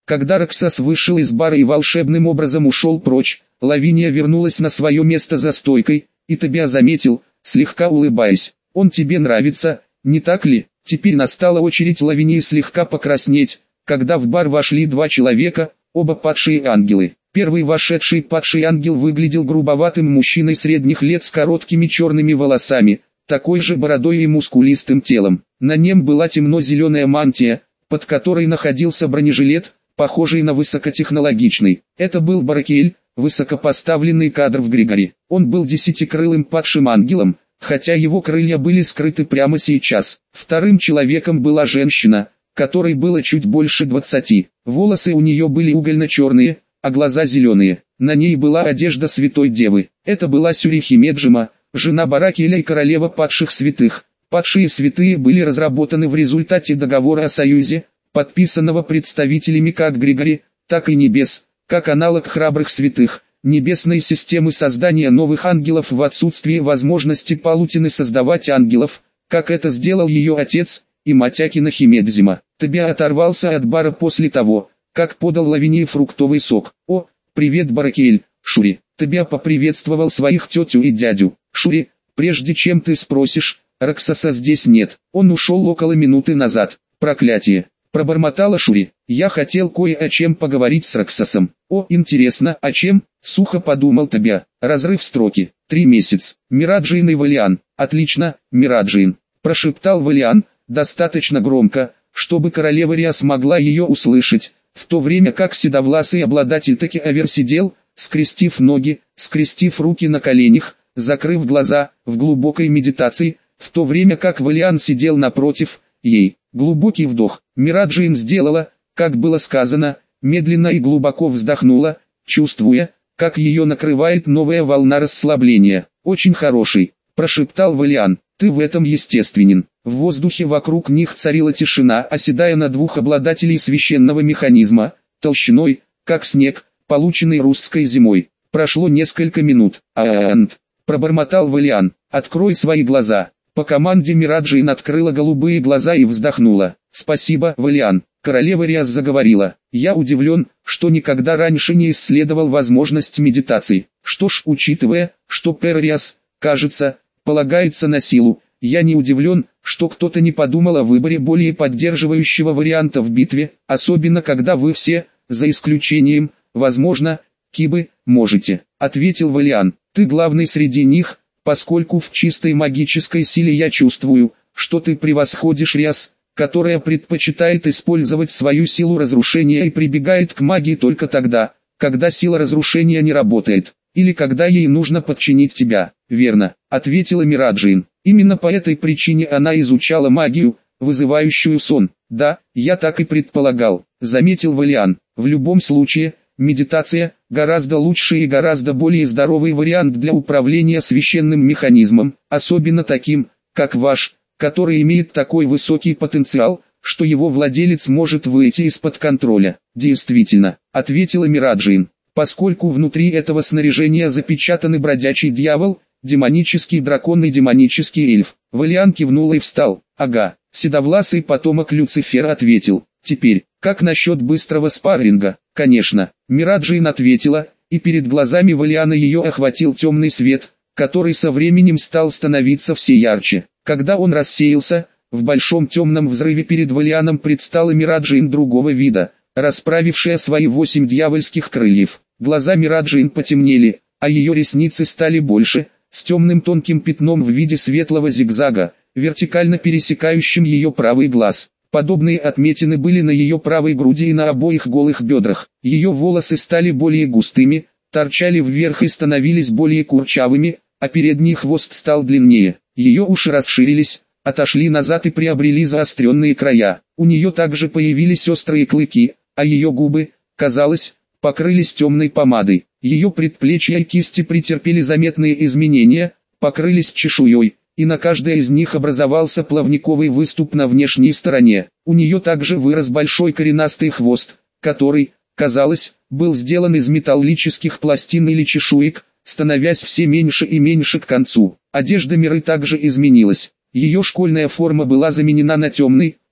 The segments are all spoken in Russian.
Когда Роксас вышел из бара и волшебным образом ушел прочь, Лавиния вернулась на свое место за стойкой, и Тобиа заметил, слегка улыбаясь: «Он тебе нравится, не так ли?» Теперь настала очередь Лавинии слегка покраснеть, когда в бар вошли два человека, оба падшие ангелы. Первый вошедший падший ангел выглядел грубоватым мужчиной средних лет с короткими черными волосами, такой же бородой и мускулистым телом. На нем была темно-зеленая мантия, под которой находился бронежилет, похожий на высокотехнологичный. Это был Баракель, высокопоставленный кадр в Григоре. Он был десятикрылым падшим ангелом, хотя его крылья были скрыты прямо сейчас. Вторым человеком была женщина, которой было чуть больше 20. Волосы у нее были угольно-черные, а глаза зеленые. На ней была одежда святой девы. Это была Сюрихи Меджима, жена Баракеля и королева падших святых. Падшие святые были разработаны в результате договора о союзе, подписанного представителями как Григори, так и небес, как аналог храбрых святых, небесной системы создания новых ангелов в отсутствие возможности Палутины создавать ангелов, как это сделал ее отец и мать Акина Меджима. Тобиа оторвался от бара после того, как подал Лавинии фруктовый сок. «О, привет, Баракель, Шури!» Тобиа поприветствовал своих тетю и дядю. «Шури, прежде чем ты спросишь, Роксаса здесь нет, он ушел около минуты назад». «Проклятие!» — пробормотала Шури. «Я хотел кое о чем поговорить с Роксасом». «О, интересно, о чем?» — сухо подумал Тобиа. Разрыв строки. 3 месяца. Мираджин и Валиан. «Отлично, Мираджин», — прошептал Валиан, достаточно громко, чтобы королева Риа смогла ее услышать, в то время как седовласый обладатель Таки-Авер сидел, скрестив ноги, скрестив руки на коленях, закрыв глаза, в глубокой медитации, в то время как Валиан сидел напротив ей. Глубокий вдох. Мираджин сделала, как было сказано, медленно и глубоко вздохнула, чувствуя, как ее накрывает новая волна расслабления. «Очень хороший», — прошептал Валиан. «Ты в этом естественен». В воздухе вокруг них царила тишина, оседая на двух обладателей священного механизма, толщиной, как снег, полученный русской зимой. Прошло несколько минут. Пробормотал Валиан. «Открой свои глаза». По команде Мираджин открыла голубые глаза и вздохнула. «Спасибо, Валиан». Королева Риас заговорила. «Я удивлен, что никогда раньше не исследовал возможность медитации. Что ж, учитывая, что Пэр Риас, кажется, полагается на силу, я не удивлен, что кто-то не подумал о выборе более поддерживающего варианта в битве, особенно когда вы все, за исключением, возможно, Кибы, можете», — ответил Валиан. «Ты главный среди них, поскольку в чистой магической силе я чувствую, что ты превосходишь Риас, которая предпочитает использовать свою силу разрушения и прибегает к магии только тогда, когда сила разрушения не работает, или когда ей нужно подчинить тебя». «Верно», — ответила Мираджин. «Именно по этой причине она изучала магию, вызывающую сон». «Да, я так и предполагал», — заметил Валиан. «В любом случае, медитация – гораздо лучший и гораздо более здоровый вариант для управления священным механизмом, особенно таким, как ваш, который имеет такой высокий потенциал, что его владелец может выйти из-под контроля». «Действительно», — ответила Мираджин, «поскольку внутри этого снаряжения запечатаны бродячий дьявол, демонический дракон и демонический эльф». Валиан кивнул и встал. «Ага», — седовласый потомок Люцифера ответил. «Теперь, как насчет быстрого спарринга?» «Конечно», — Мираджин ответила, и перед глазами Валиана ее охватил темный свет, который со временем стал становиться все ярче. Когда он рассеялся, в большом темном взрыве перед Валианом предстала Мираджин другого вида, расправившая свои 8 дьявольских крыльев. Глаза Мираджин потемнели, а ее ресницы стали больше, с темным тонким пятном в виде светлого зигзага, вертикально пересекающим ее правый глаз. Подобные отметины были на ее правой груди и на обоих голых бедрах. Ее волосы стали более густыми, торчали вверх и становились более курчавыми, а передний хвост стал длиннее. Ее уши расширились, отошли назад и приобрели заостренные края. У нее также появились острые клыки, а ее губы, казалось, покрылись темной помадой. Ее предплечья и кисти претерпели заметные изменения, покрылись чешуей, и на каждой из них образовался плавниковый выступ на внешней стороне. У нее также вырос большой коренастый хвост, который, казалось, был сделан из металлических пластин или чешуек, становясь все меньше и меньше к концу. Одежда Миры также изменилась. Ее школьная форма была заменена на темный,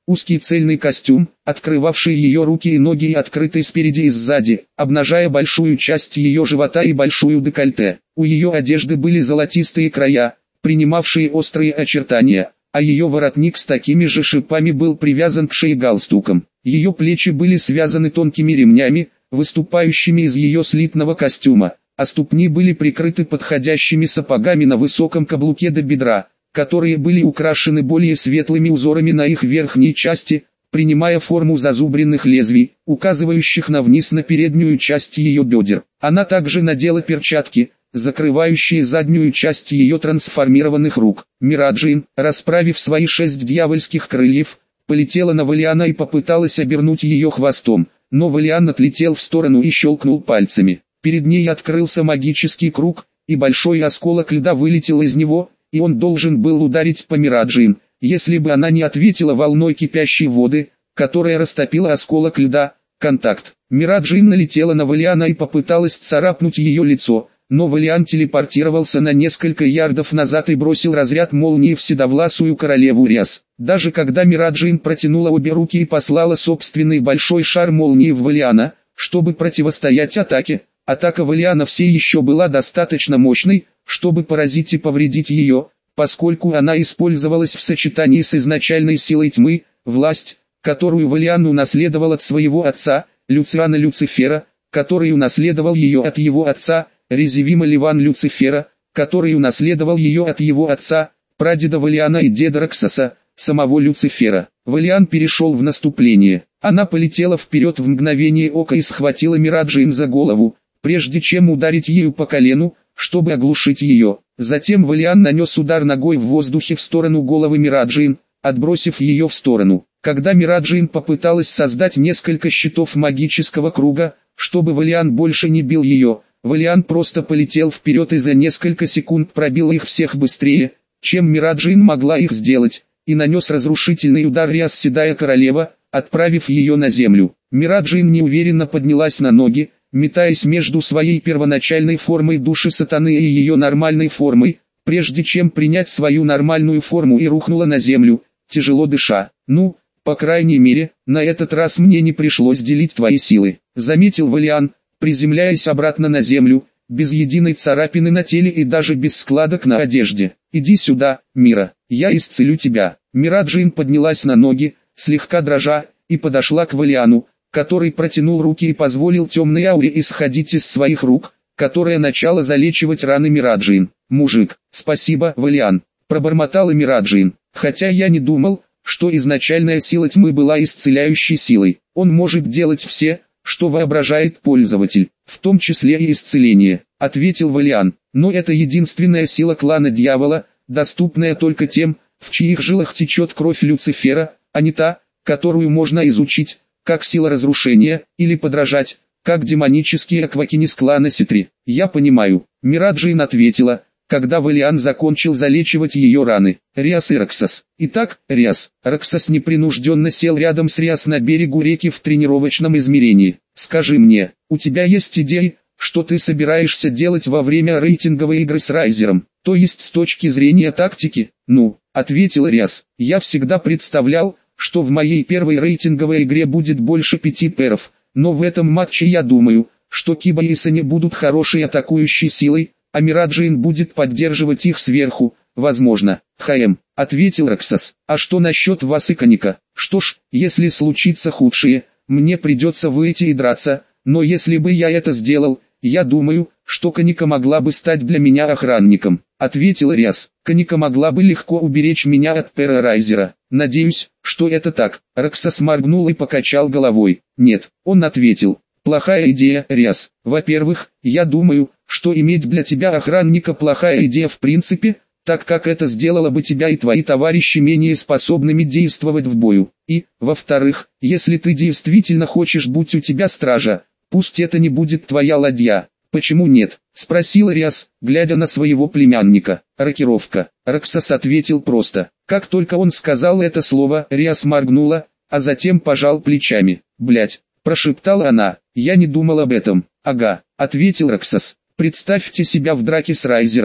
Узкий цельный костюм, открывавший ее руки и ноги и открытый спереди и сзади, обнажая большую часть ее живота и большую декольте. У ее одежды были золотистые края, принимавшие острые очертания, а ее воротник с такими же шипами был привязан к шее галстуком. Ее плечи были связаны тонкими ремнями, выступающими из ее слитного костюма, а ступни были прикрыты подходящими сапогами на высоком каблуке до бедра, которые были украшены более светлыми узорами на их верхней части, принимая форму зазубренных лезвий, указывающих вниз на переднюю часть ее бедер. Она также надела перчатки, закрывающие заднюю часть ее трансформированных рук. Мираджин, расправив свои 6 дьявольских крыльев, полетела на Валиана и попыталась обернуть ее хвостом, но Валиан отлетел в сторону и щелкнул пальцами. Перед ней открылся магический круг, и большой осколок льда вылетел из него, и он должен был ударить по Мираджин, если бы она не ответила волной кипящей воды, которая растопила осколок льда. Контакт. Мираджин налетела на Валиана и попыталась царапнуть ее лицо, но Валиан телепортировался на несколько ярдов назад и бросил разряд молнии в седовласую королеву Риас. Даже когда Мираджин протянула обе руки и послала собственный большой шар молнии в Валиана, чтобы противостоять атаке, атака Валиана все еще была достаточно мощной, чтобы поразить и повредить ее, поскольку она использовалась в сочетании с изначальной силой тьмы, власть, которую Валиан унаследовал от своего отца, Люциана Люцифера, который унаследовал ее от его отца, Резивима Ливан Люцифера, который унаследовал ее от его отца, прадеда Валиана и деда Роксоса, самого Люцифера. Валиан перешел в наступление. Она полетела вперед в мгновение ока и схватила Мираджин за голову, прежде чем ударить ею по колену, чтобы оглушить ее. Затем Валиан нанес удар ногой в воздухе в сторону головы Мираджин, отбросив ее в сторону. Когда Мираджин попыталась создать несколько щитов магического круга, чтобы Валиан больше не бил ее, Валиан просто полетел вперед и за несколько секунд пробил их всех быстрее, чем Мираджин могла их сделать, и нанес разрушительный удар Риас Седая Королева, отправив ее на землю. Мираджин неуверенно поднялась на ноги, метаясь между своей первоначальной формой души сатаны и ее нормальной формой, прежде чем принять свою нормальную форму и рухнула на землю, тяжело дыша. «Ну, по крайней мере, на этот раз мне не пришлось делить твои силы», — заметил Валиан, приземляясь обратно на землю, без единой царапины на теле и даже без складок на одежде. «Иди сюда, Мира, я исцелю тебя». Мираджин поднялась на ноги, слегка дрожа, и подошла к Валиану, который протянул руки и позволил темной ауре исходить из своих рук, которая начала залечивать раны Мираджин. «Мужик, спасибо, Валиан», — пробормотала Мираджин, «хотя я не думал, что изначальная сила тьмы была исцеляющей силой. Он может делать все, что воображает пользователь, в том числе и исцеление», — ответил Валиан. «Но это единственная сила клана Дьявола, доступная только тем, в чьих жилах течет кровь Люцифера, а не та, которую можно изучить, как сила разрушения, или подражать, как демонический аквакинис клана Ситри». «Я понимаю», — Мираджин ответила, когда Валиан закончил залечивать ее раны. «Риас и Роксос». «Итак, Риас». Роксос непринужденно сел рядом с Риас на берегу реки в тренировочном измерении. «Скажи мне, у тебя есть идеи, что ты собираешься делать во время рейтинговой игры с Райзером, то есть с точки зрения тактики?» «Ну», — ответил Риас, — «я всегда представлял, что в моей первой рейтинговой игре будет больше 5 пэров, но в этом матче я думаю, что Киба и Сани будут хорошей атакующей силой, а Мираджин будет поддерживать их сверху, возможно». «ХМ», — ответил Роксос. «А что насчет вас и Каника?» «Что ж, если случится худшее, мне придется выйти и драться, но если бы я это сделал, я думаю, что Каника могла бы стать для меня охранником», — ответил Риас. «Каника могла бы легко уберечь меня от Пэра Райзера». «Надеюсь, что это так». Роксос моргнул и покачал головой. «Нет», — он ответил. «Плохая идея, Риас. Во-первых, я думаю, что иметь для тебя охранника плохая идея в принципе, так как это сделало бы тебя и твои товарищи менее способными действовать в бою. И, во-вторых, если ты действительно хочешь будь у тебя стража, пусть это не будет твоя ладья». «Почему нет?» — спросил Риас, глядя на своего племянника. «Рокировка». Роксос ответил просто. Как только он сказал это слово, Риас моргнула, а затем пожал плечами. «Блять», — прошептала она, — «я не думал об этом». «Ага», — ответил Роксос. «Представьте себя в драке с Райзером,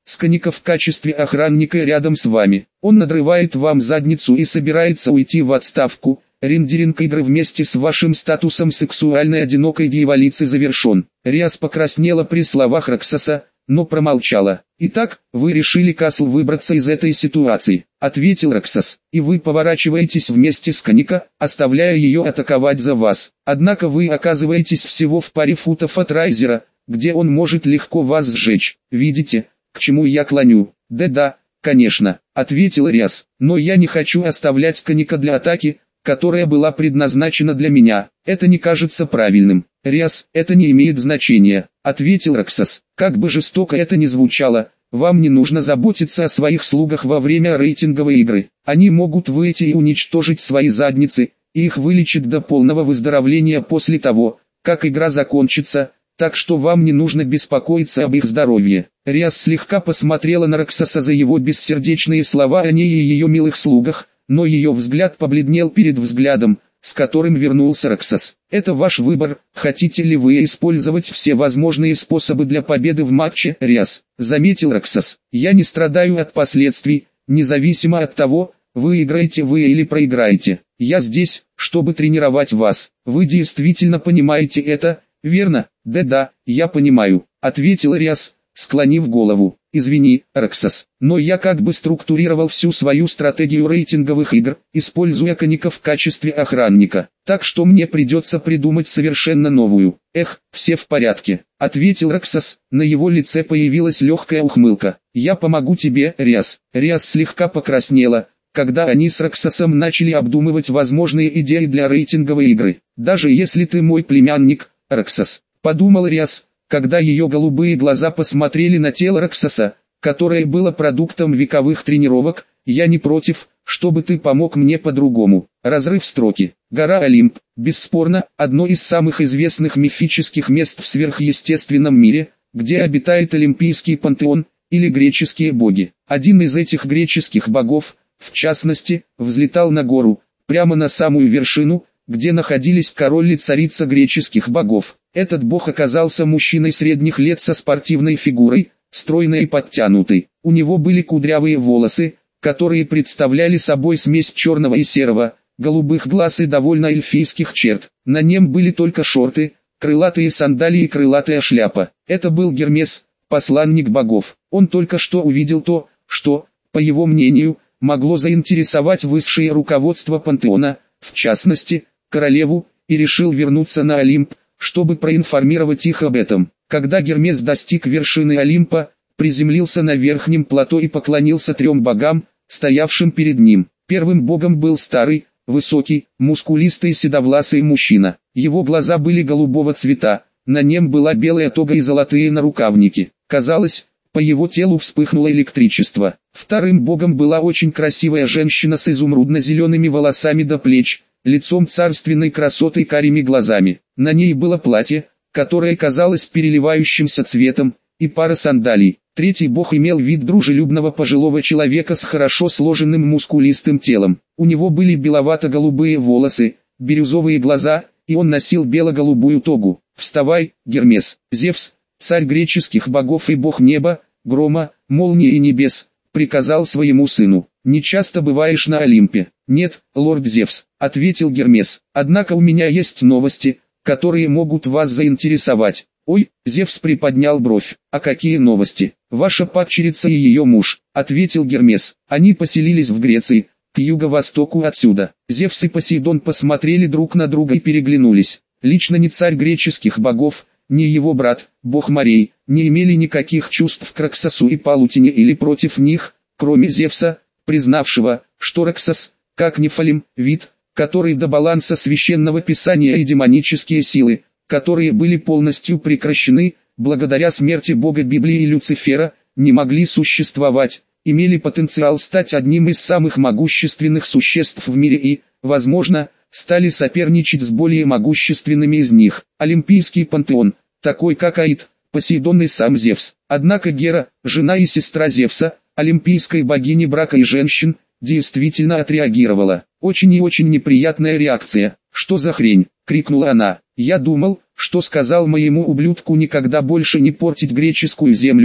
Сканика в качестве охранника рядом с вами. Он надрывает вам задницу и собирается уйти в отставку. Рендеринг игры вместе с вашим статусом сексуальной одинокой дьяволицы завершен. Риас покраснела при словах Роксоса, но промолчала. «Итак, вы решили, Касл, выбраться из этой ситуации», — ответил Роксос. «И вы поворачиваетесь вместе с Каника, оставляя ее атаковать за вас. Однако вы оказываетесь всего в паре футов от Райзера, где он может легко вас сжечь. Видите, к чему я клоню?» «Да-да, конечно», — ответил Риас. «Но я не хочу оставлять Каника для атаки, которая была предназначена для меня. Это не кажется правильным». «Риас, это не имеет значения», — ответил Роксос. «Как бы жестоко это ни звучало, вам не нужно заботиться о своих слугах во время рейтинговой игры. Они могут выйти и уничтожить свои задницы, и их вылечат до полного выздоровления после того, как игра закончится, так что вам не нужно беспокоиться об их здоровье». Риас слегка посмотрела на Роксоса за его бессердечные слова о ней и ее милых слугах, но ее взгляд побледнел перед взглядом, с которым вернулся Роксос. «Это ваш выбор, хотите ли вы использовать все возможные способы для победы в матче, Риас», — заметил Роксос. «Я не страдаю от последствий, независимо от того, выиграете вы или проиграете. Я здесь, чтобы тренировать вас. Вы действительно понимаете это, верно?» «Да-да, я понимаю», — ответил Риас, склонив голову. «Извини, Роксос, но я как бы структурировал всю свою стратегию рейтинговых игр, используя Каника в качестве охранника, так что мне придется придумать совершенно новую». «Эх, все в порядке», — ответил Роксос, на его лице появилась легкая ухмылка. «Я помогу тебе, Риас». Риас слегка покраснела, когда они с Роксосом начали обдумывать возможные идеи для рейтинговой игры. «Даже если ты мой племянник, Роксос», — подумал Риас, когда ее голубые глаза посмотрели на тело Роксоса, которое было продуктом вековых тренировок, «я не против, чтобы ты помог мне по-другому». Разрыв строки. Гора Олимп, бесспорно, одно из самых известных мифических мест в сверхъестественном мире, где обитает Олимпийский пантеон, или греческие боги. Один из этих греческих богов, в частности, взлетал на гору, прямо на самую вершину, где находились король и царица греческих богов. Этот бог оказался мужчиной средних лет со спортивной фигурой, стройной и подтянутой. У него были кудрявые волосы, которые представляли собой смесь черного и серого, голубых глаз и довольно эльфийских черт. На нем были только шорты, крылатые сандалии и крылатая шляпа. Это был Гермес, посланник богов. Он только что увидел то, что, по его мнению, могло заинтересовать высшее руководство пантеона, в частности, королеву, и решил вернуться на Олимп, чтобы проинформировать их об этом. Когда Гермес достиг вершины Олимпа, приземлился на верхнем плато и поклонился 3 богам, стоявшим перед ним. Первым богом был старый, высокий, мускулистый седовласый мужчина. Его глаза были голубого цвета, на нем была белая тога и золотые нарукавники. Казалось, по его телу вспыхнуло электричество. Вторым богом была очень красивая женщина с изумрудно-зелеными волосами до плеч, лицом царственной красоты и карими глазами. На ней было платье, которое казалось переливающимся цветом, и пара сандалий. Третий бог имел вид дружелюбного пожилого человека с хорошо сложенным мускулистым телом. У него были беловато-голубые волосы, бирюзовые глаза, и он носил бело-голубую тогу. «Вставай, Гермес, Зевс, царь греческих богов и бог неба, грома, молнии и небес», приказал своему сыну. «Не часто бываешь на Олимпе». «Нет, лорд Зевс», — ответил Гермес. «Однако у меня есть новости, которые могут вас заинтересовать». «Ой», — Зевс приподнял бровь. «А какие новости?» «Ваша падчерица и ее муж», — ответил Гермес. «Они поселились в Греции, к юго-востоку отсюда». Зевс и Посейдон посмотрели друг на друга и переглянулись. Лично ни царь греческих богов, ни его брат, бог морей, не имели никаких чувств к Роксосу и Палутине или против них, кроме Зевса, признавшего, что Роксос, как Нефалим, вид, который до баланса священного писания и демонические силы, которые были полностью прекращены, благодаря смерти бога Библии Люцифера, не могли существовать, имели потенциал стать одним из самых могущественных существ в мире и, возможно, стали соперничать с более могущественными из них. Олимпийский пантеон, такой как Аид, Посейдон и сам Зевс. Однако Гера, жена и сестра Зевса, олимпийской богини брака и женщин, действительно отреагировала. Очень и очень неприятная реакция. «Что за хрень?» — крикнула она. «Я думал, что сказал моему ублюдку никогда больше не портить греческую землю»,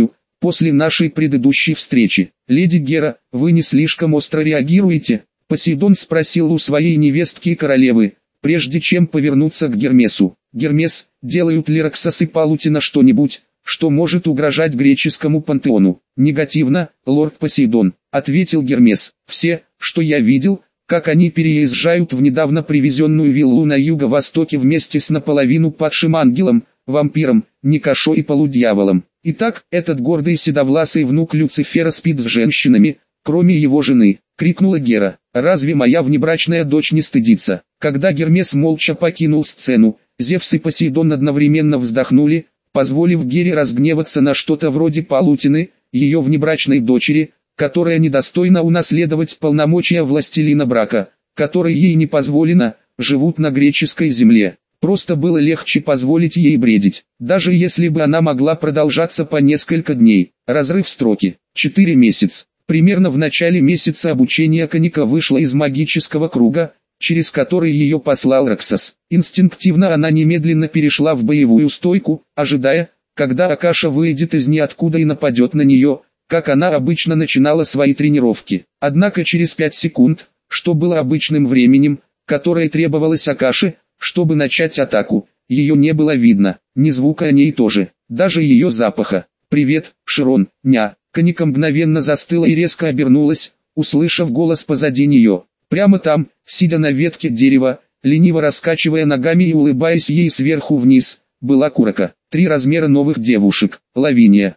после нашей предыдущей встречи. Леди Гера, вы не слишком остро реагируете? Посейдон спросил у своей невестки и королевы, прежде чем повернуться к Гермесу. Гермес, делают ли Роксос и Палутина что-нибудь, что может угрожать греческому пантеону? Негативно, лорд Посейдон, ответил Гермес. Все, что я видел, как они переезжают в недавно привезенную виллу на юго-востоке вместе с наполовину падшим ангелом, вампиром, Никошо и полудьяволом. Итак, этот гордый седовласый внук Люцифера спит с женщинами, кроме его жены, крикнула Гера. Разве моя внебрачная дочь не стыдится? Когда Гермес молча покинул сцену, Зевс и Посейдон одновременно вздохнули, позволив Гере разгневаться на что-то вроде Палутины, ее внебрачной дочери, которая недостойна унаследовать полномочия властелина брака, которой ей не позволено, живут на греческой земле. Просто было легче позволить ей бредить, даже если бы она могла продолжаться по несколько дней. Разрыв строки. 4 месяца. Примерно в начале месяца обучения Каника вышла из магического круга, через который ее послал Роксос. Инстинктивно она немедленно перешла в боевую стойку, ожидая, когда Акаша выйдет из ниоткуда и нападет на нее, как она обычно начинала свои тренировки. Однако через 5 секунд, что было обычным временем, которое требовалось Акаше, чтобы начать атаку, ее не было видно, ни звука о ней тоже, даже ее запаха. «Привет, Широн, ня». Каника мгновенно застыла и резко обернулась, услышав голос позади нее. Прямо там, сидя на ветке дерева, лениво раскачивая ногами и улыбаясь ей сверху вниз, была Куроко. 3 размера новых девушек. Лавиния,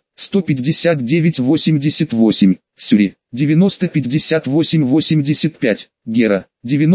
159,88, Сюри, 90,58,85, Гера,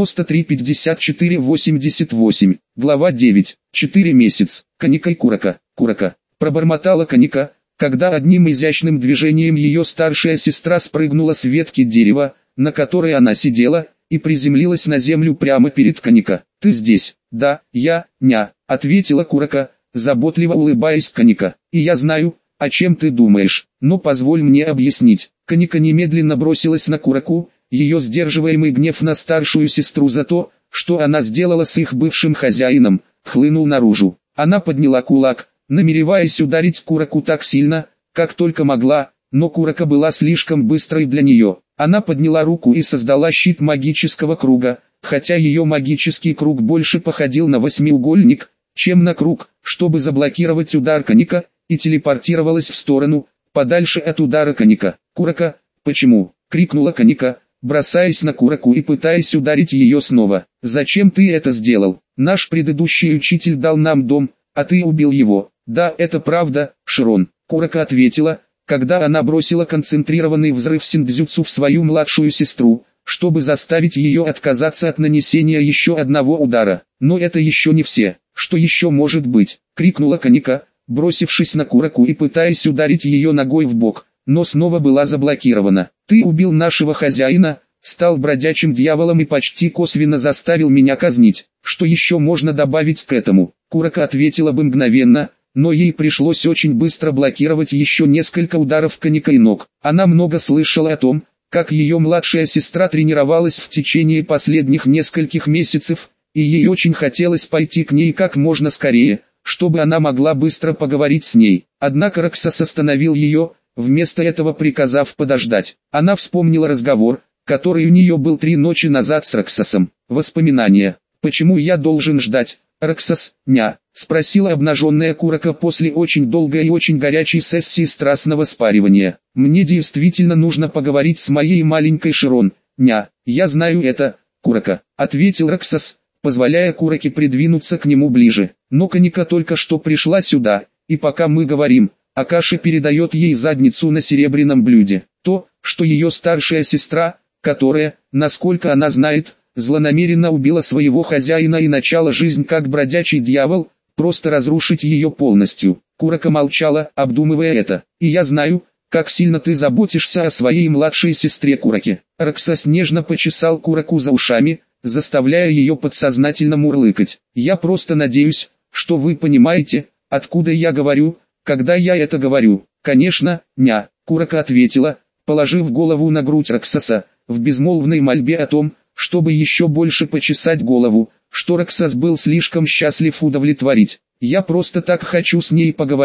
93,54,88. Глава 9. 4 месяца. Каника и Куроко. Куроко. Пробормотала Каника, когда одним изящным движением ее старшая сестра спрыгнула с ветки дерева, на которой она сидела, и приземлилась на землю прямо перед Каника. «Ты здесь?» «Да, я, ня», — ответила Куроко, заботливо улыбаясь Каника. «И я знаю, о чем ты думаешь, но позволь мне объяснить». Каника немедленно бросилась на Куроко, ее сдерживаемый гнев на старшую сестру за то, что она сделала с их бывшим хозяином, хлынул наружу. Она подняла кулак, намереваясь ударить Куроко так сильно, как только могла, но Куроко была слишком быстрой для нее. Она подняла руку и создала щит магического круга, хотя ее магический круг больше походил на восьмиугольник, чем на круг, чтобы заблокировать удар Каника, и телепортировалась в сторону, подальше от удара Каника. «Куроко, почему?» — крикнула Каника, бросаясь на Куроко и пытаясь ударить ее снова. «Зачем ты это сделал? Наш предыдущий учитель дал нам дом, а ты убил его». «Да, это правда, Широн», — Куроко ответила, когда она бросила концентрированный взрыв синдзюцу в свою младшую сестру, чтобы заставить ее отказаться от нанесения еще одного удара. «Но это еще не все. Что еще может быть?» — крикнула Каника, бросившись на Куроко и пытаясь ударить ее ногой в бок, но снова была заблокирована. «Ты убил нашего хозяина, стал бродячим дьяволом и почти косвенно заставил меня казнить. Что еще можно добавить к этому?» Куроко ответила бы мгновенно, но ей пришлось очень быстро блокировать еще несколько ударов Каника и ног. Она много слышала о том, как ее младшая сестра тренировалась в течение последних нескольких месяцев, и ей очень хотелось пойти к ней как можно скорее, чтобы она могла быстро поговорить с ней. Однако Роксос остановил ее, вместо этого приказав подождать. Она вспомнила разговор, который у нее был 3 ночи назад с Роксосом. Воспоминания. «Почему я должен ждать, Роксос, ня?» — спросила обнаженная Куроко после очень долгой и очень горячей сессии страстного спаривания. «Мне действительно нужно поговорить с моей маленькой Широн, ня». «Я знаю это, Куроко», — ответил Роксос, позволяя Куроке придвинуться к нему ближе. «Но Каника только что пришла сюда, и пока мы говорим, Акаша передает ей задницу на серебряном блюде. То, что ее старшая сестра, которая, насколько она знает, злонамеренно убила своего хозяина и начала жизнь как бродячий дьявол, просто разрушить ее полностью». Куроко молчала, обдумывая это. «И я знаю, как сильно ты заботишься о своей младшей сестре Куроке». Роксос нежно почесал Куроко за ушами, заставляя ее подсознательно мурлыкать. «Я просто надеюсь, что вы понимаете, откуда я говорю, когда я это говорю». «Конечно, ня», — Куроко ответила, положив голову на грудь Роксоса, в безмолвной мольбе о том, чтобы еще больше почесать голову, что Роксос был слишком счастлив удовлетворить. «Я просто так хочу с ней поговорить,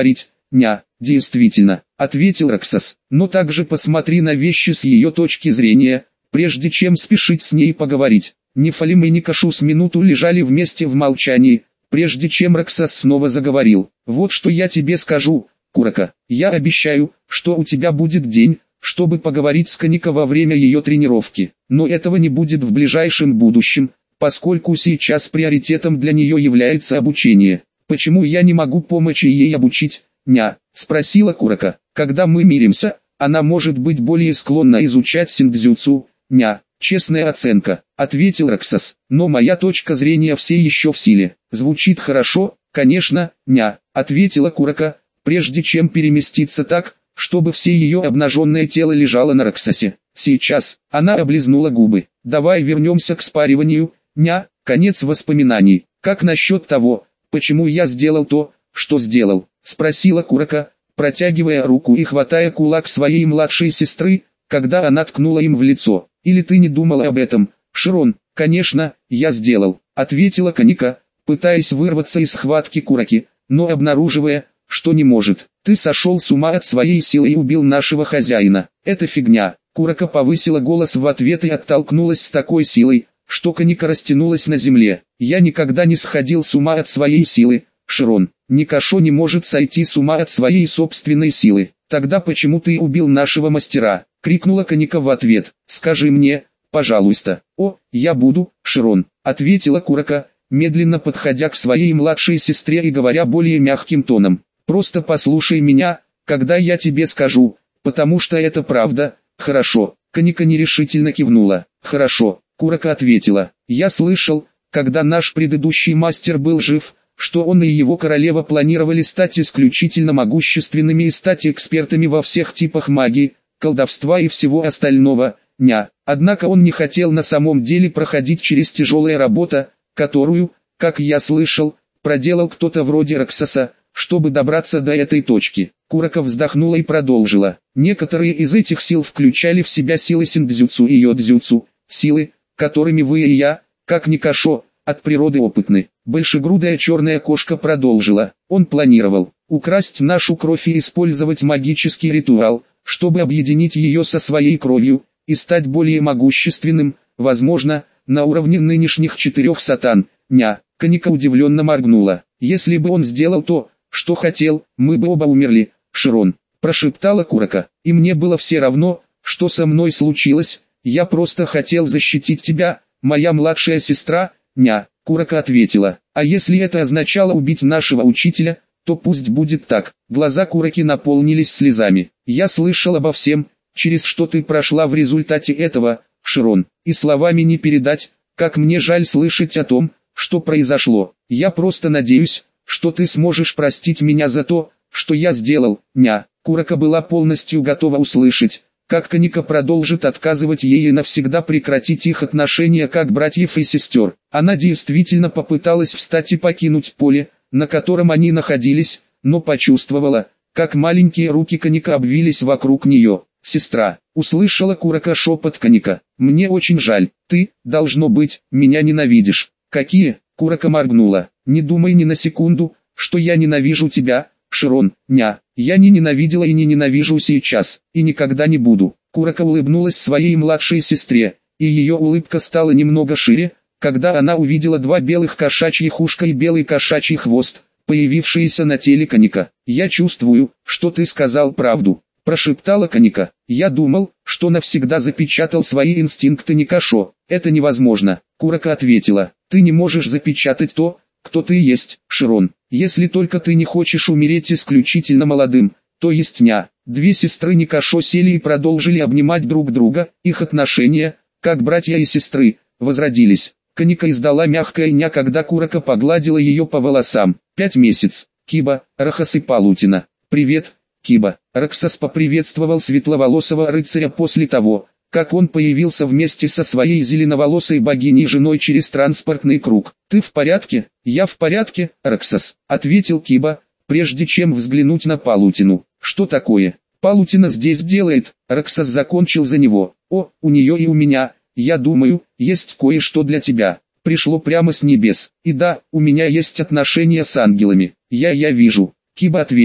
ня, действительно, ответил Роксос. Но также посмотри на вещи с ее точки зрения, прежде чем спешить с ней поговорить. Нефалим и Никашу с минуту лежали вместе в молчании, прежде чем Роксос снова заговорил. Вот что я тебе скажу, Курака. Я обещаю, что у тебя будет день, чтобы поговорить с Каника во время ее тренировки. Но этого не будет в ближайшем будущем, поскольку сейчас приоритетом для нее является обучение. Почему я не могу помочь ей обучить, ня? Спросила Курака. Когда мы миримся, она может быть более склонна изучать синдзюцу, ня. Честная оценка, ответил Роксос. Но моя точка зрения все еще в силе. Звучит хорошо, конечно, ня, ответила Курака, прежде чем переместиться так, чтобы все ее обнаженное тело лежало на Роксосе. Сейчас, она облизнула губы. Давай вернемся к спариванию, ня, конец воспоминаний. Как насчет того, почему я сделал то, что сделал? Спросила Курака, протягивая руку и хватая кулак своей младшей сестры, когда она ткнула им в лицо. Или ты не думала об этом, Широн? Конечно, я сделал, ответила Каника, пытаясь вырваться из схватки Кураки, но обнаруживая, что не может. Ты сошел с ума от своей силы и убил нашего хозяина. Это фигня. Курака повысила голос в ответ и оттолкнулась с такой силой, что Каника растянулась на земле. Я никогда не сходил с ума от своей силы, Широн. Никашо не может сойти с ума от своей собственной силы. Тогда почему ты убил нашего мастера? Крикнула Каника в ответ. Скажи мне, пожалуйста. О, я буду, Широн, ответила Курака, медленно подходя к своей младшей сестре и говоря более мягким тоном. Просто послушай меня, когда я тебе скажу, потому что это правда. Хорошо. Каника нерешительно кивнула. Хорошо, Курака ответила. Я слышал, когда наш предыдущий мастер был жив, что он и его королева планировали стать исключительно могущественными и стать экспертами во всех типах магии, колдовства и всего остального, ня. Однако он не хотел на самом деле проходить через тяжелую работу, которую, как я слышал, проделал кто-то вроде Роксоса, чтобы добраться до этой точки. Курака вздохнула и продолжила. Некоторые из этих сил включали в себя силы синдзюцу и йодзюцу, силы, которыми вы и я, как Никашо, от природы опытны. Большегрудая черная кошка продолжила. Он планировал украсть нашу кровь и использовать магический ритуал, чтобы объединить ее со своей кровью, и стать более могущественным, возможно, на уровне нынешних 4 сатан, ня. Каника удивленно моргнула. Если бы он сделал то, что хотел, мы бы оба умерли, Широн, прошептала Курака. И мне было все равно, что со мной случилось, я просто хотел защитить тебя, моя младшая сестра, ня. Курака ответила. А если это означало убить нашего учителя, то пусть будет так. Глаза Кураки наполнились слезами. Я слышал обо всем, через что ты прошла в результате этого, Широн, и словами не передать, как мне жаль слышать о том, что произошло. Я просто надеюсь, что ты сможешь простить меня за то, что я сделал, ня. Курака была полностью готова услышать, как Каника продолжит отказывать ей и навсегда прекратить их отношения как братьев и сестер. Она действительно попыталась встать и покинуть поле, на котором они находились, но почувствовала, как маленькие руки Каника обвились вокруг нее. «Сестра», — услышала Курака шепот Каника, — «мне очень жаль, ты, должно быть, меня ненавидишь». «Какие?» — Курака моргнула. «Не думай ни на секунду, что я ненавижу тебя, Широн, ня. Я не ненавидела и не ненавижу сейчас, и никогда не буду». Курака улыбнулась своей младшей сестре, и ее улыбка стала немного шире, когда она увидела 2 белых кошачьих ушка и белый кошачий хвост, появившиеся на теле Каника. «Я чувствую, что ты сказал правду», — прошептала Каника. «Я думал, что навсегда запечатал свои инстинкты Никашо. Это невозможно», — Курака ответила. «Ты не можешь запечатать то, кто ты есть, Широн, если только ты не хочешь умереть исключительно молодым, то есть ня». 2 сестры Никашо сели и продолжили обнимать друг друга, их отношения, как братья и сестры, возродились. Каника издала мягкое ня, когда Курака погладила ее по волосам. 5 месяцев. Киба, Рахас и Палутина. «Привет, Киба». Роксос поприветствовал светловолосого рыцаря после того, как он появился вместе со своей зеленоволосой богиней-женой через транспортный круг. «Ты в порядке?» «Я в порядке, Роксос», — ответил Киба, прежде чем взглянуть на Палутину. «Что такое? Палутина здесь делает?» Роксос закончил за него. «О, у нее и у меня, я думаю, есть кое-что для тебя. Пришло прямо с небес. И да, у меня есть отношения с ангелами. Я вижу». Киба ответил.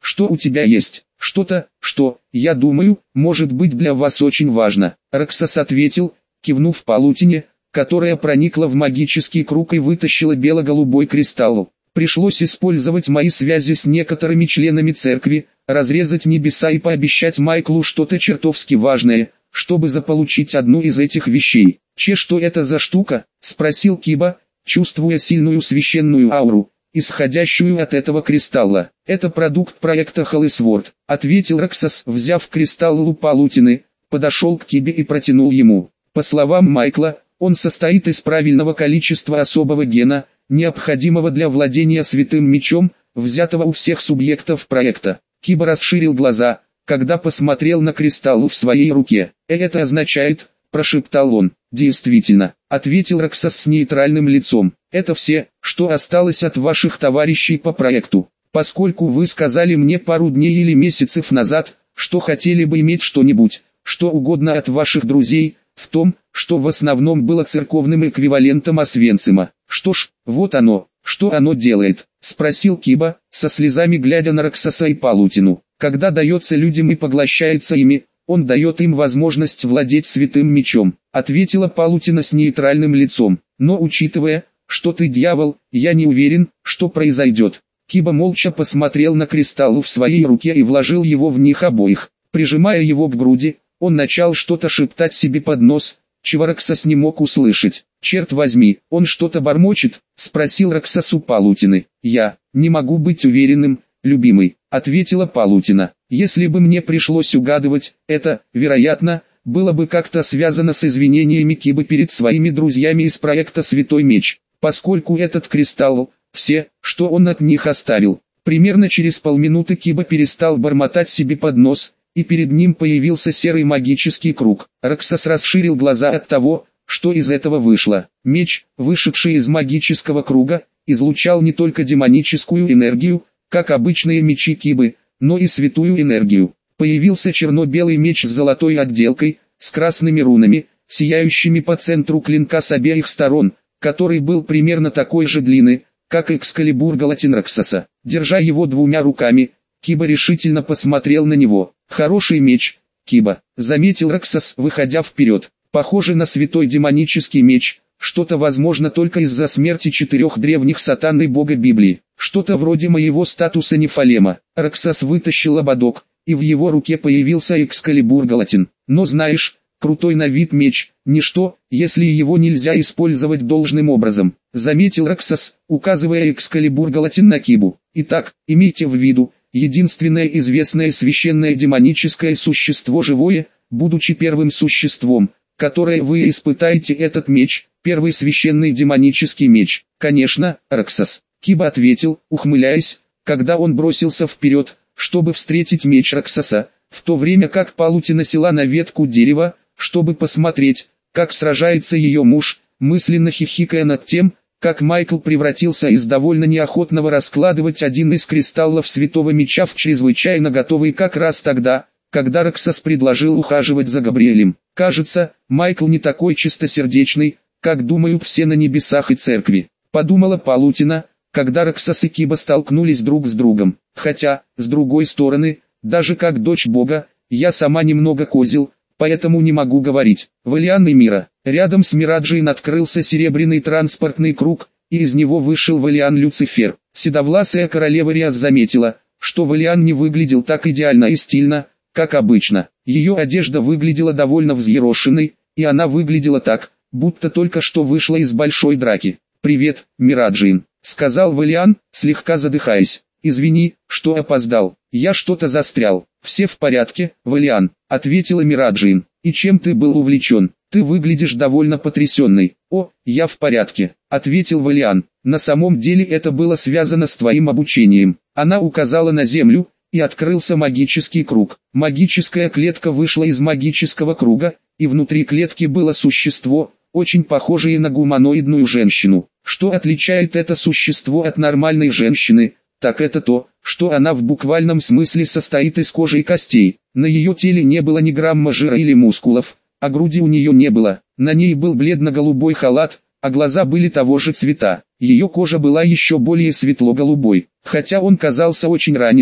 что у тебя есть что-то, что, я думаю, может быть для вас очень важно. Роксос ответил, кивнув палутине, которая проникла в магический круг и вытащила бело-голубой кристалл. Пришлось использовать мои связи с некоторыми членами церкви, разрезать небеса и пообещать Майклу что-то чертовски важное, чтобы заполучить одну из этих вещей. Что это за штука?» — спросил Киба, чувствуя сильную священную ауру, исходящую от этого кристалла. «Это продукт проекта Холлисворд», — ответил Роксос, взяв кристалл у палутины, подошел к Кибе и протянул ему. По словам Майкла, он состоит из правильного количества особого гена, необходимого для владения святым мечом, взятого у всех субъектов проекта. Киба расширил глаза, когда посмотрел на кристалл в своей руке. «Это означает», — прошептал он. «Действительно», — ответил Роксос с нейтральным лицом. «Это все, что осталось от ваших товарищей по проекту. Поскольку вы сказали мне пару дней или месяцев назад, что хотели бы иметь что-нибудь, что угодно от ваших друзей, в том, что в основном было церковным эквивалентом Освенцима. Что ж, вот оно, что оно делает?» — спросил Киба, со слезами глядя на Роксоса и палутину. «Когда дается людям и поглощается ими, он дает им возможность владеть святым мечом», — ответила палутина с нейтральным лицом. «Но учитывая, что ты дьявол, я не уверен, что произойдет». Киба молча посмотрел на кристалл в своей руке и вложил его в них обоих. Прижимая его к груди, он начал что-то шептать себе под нос, чего Роксос не мог услышать. «Черт возьми, он что-то бормочет?» — спросил Роксос у палутины. «Я не могу быть уверенным, любимый», — ответила палутина. «Если бы мне пришлось угадывать, это, вероятно, было бы как-то связано с извинениями Кибы перед своими друзьями из проекта «Святой меч», поскольку этот кристалл, все, что он от них оставил». Примерно через полминуты Киба перестал бормотать себе под нос, и перед ним появился серый магический круг. Роксос расширил глаза от того, что из этого вышло. Меч, вышедший из магического круга, излучал не только демоническую энергию, как обычные мечи Кибы, но и святую энергию. Появился черно-белый меч с золотой отделкой, с красными рунами, сияющими по центру клинка с обеих сторон, который был примерно такой же длины, как Экскалибур Галатин Роксоса. Держа его двумя руками, Киба решительно посмотрел на него. «Хороший меч, Киба», — заметил Роксос, выходя вперед. «Похоже на святой демонический меч, что-то возможно только из-за смерти 4 древних сатан и бога Библии. Что-то вроде моего статуса Нефалема». Роксос вытащил ободок, и в его руке появился Экскалибур Галатин. «Но знаешь, крутой на вид меч, ничто, если его нельзя использовать должным образом», — заметил Роксос, указывая Экскалибур Галатин на Кибу. «Итак, имейте в виду, единственное известное священное демоническое существо живое, будучи первым существом, которое вы испытаете этот меч, первый священный демонический меч». «Конечно, Роксос», — Киба ответил, ухмыляясь, когда он бросился вперед, чтобы встретить меч Роксоса, в то время как палутина села на ветку дерева, чтобы посмотреть, как сражается ее муж, мысленно хихикая над тем, как Майкл превратился из довольно неохотного раскладывать один из кристаллов святого меча в чрезвычайно готовый как раз тогда, когда Роксос предложил ухаживать за Габриэлем. «Кажется, Майкл не такой чистосердечный, как думают все на небесах и церкви», — подумала палутина, когда Роксос и Киба столкнулись друг с другом. «Хотя, с другой стороны, даже как дочь Бога, я сама немного козел, поэтому не могу говорить». Валиан и Мира. Рядом с Мираджией открылся серебряный транспортный круг, и из него вышел Валиан Люцифер. Седовласая королева Риас заметила, что Валиан не выглядел так идеально и стильно, как обычно. Ее одежда выглядела довольно взъерошенной, и она выглядела так, будто только что вышла из большой драки. «Привет, Мираджин», — сказал Валиан, слегка задыхаясь. «Извини, что опоздал, я что-то застрял». «Все в порядке, Валиан», — ответила Мираджин. «И чем ты был увлечен? Ты выглядишь довольно потрясенной». «О, я в порядке», — ответил Валиан. «На самом деле это было связано с твоим обучением». Она указала на землю, и открылся магический круг. Магическая клетка вышла из магического круга, и внутри клетки было существо, очень похожее на гуманоидную женщину. Что отличает это существо от нормальной женщины, так это то, что она в буквальном смысле состоит из кожи и костей. На ее теле не было ни грамма жира или мускулов, а груди у нее не было. На ней был бледно-голубой халат, а глаза были того же цвета. Ее кожа была еще более светло-голубой. Хотя он казался очень раненым,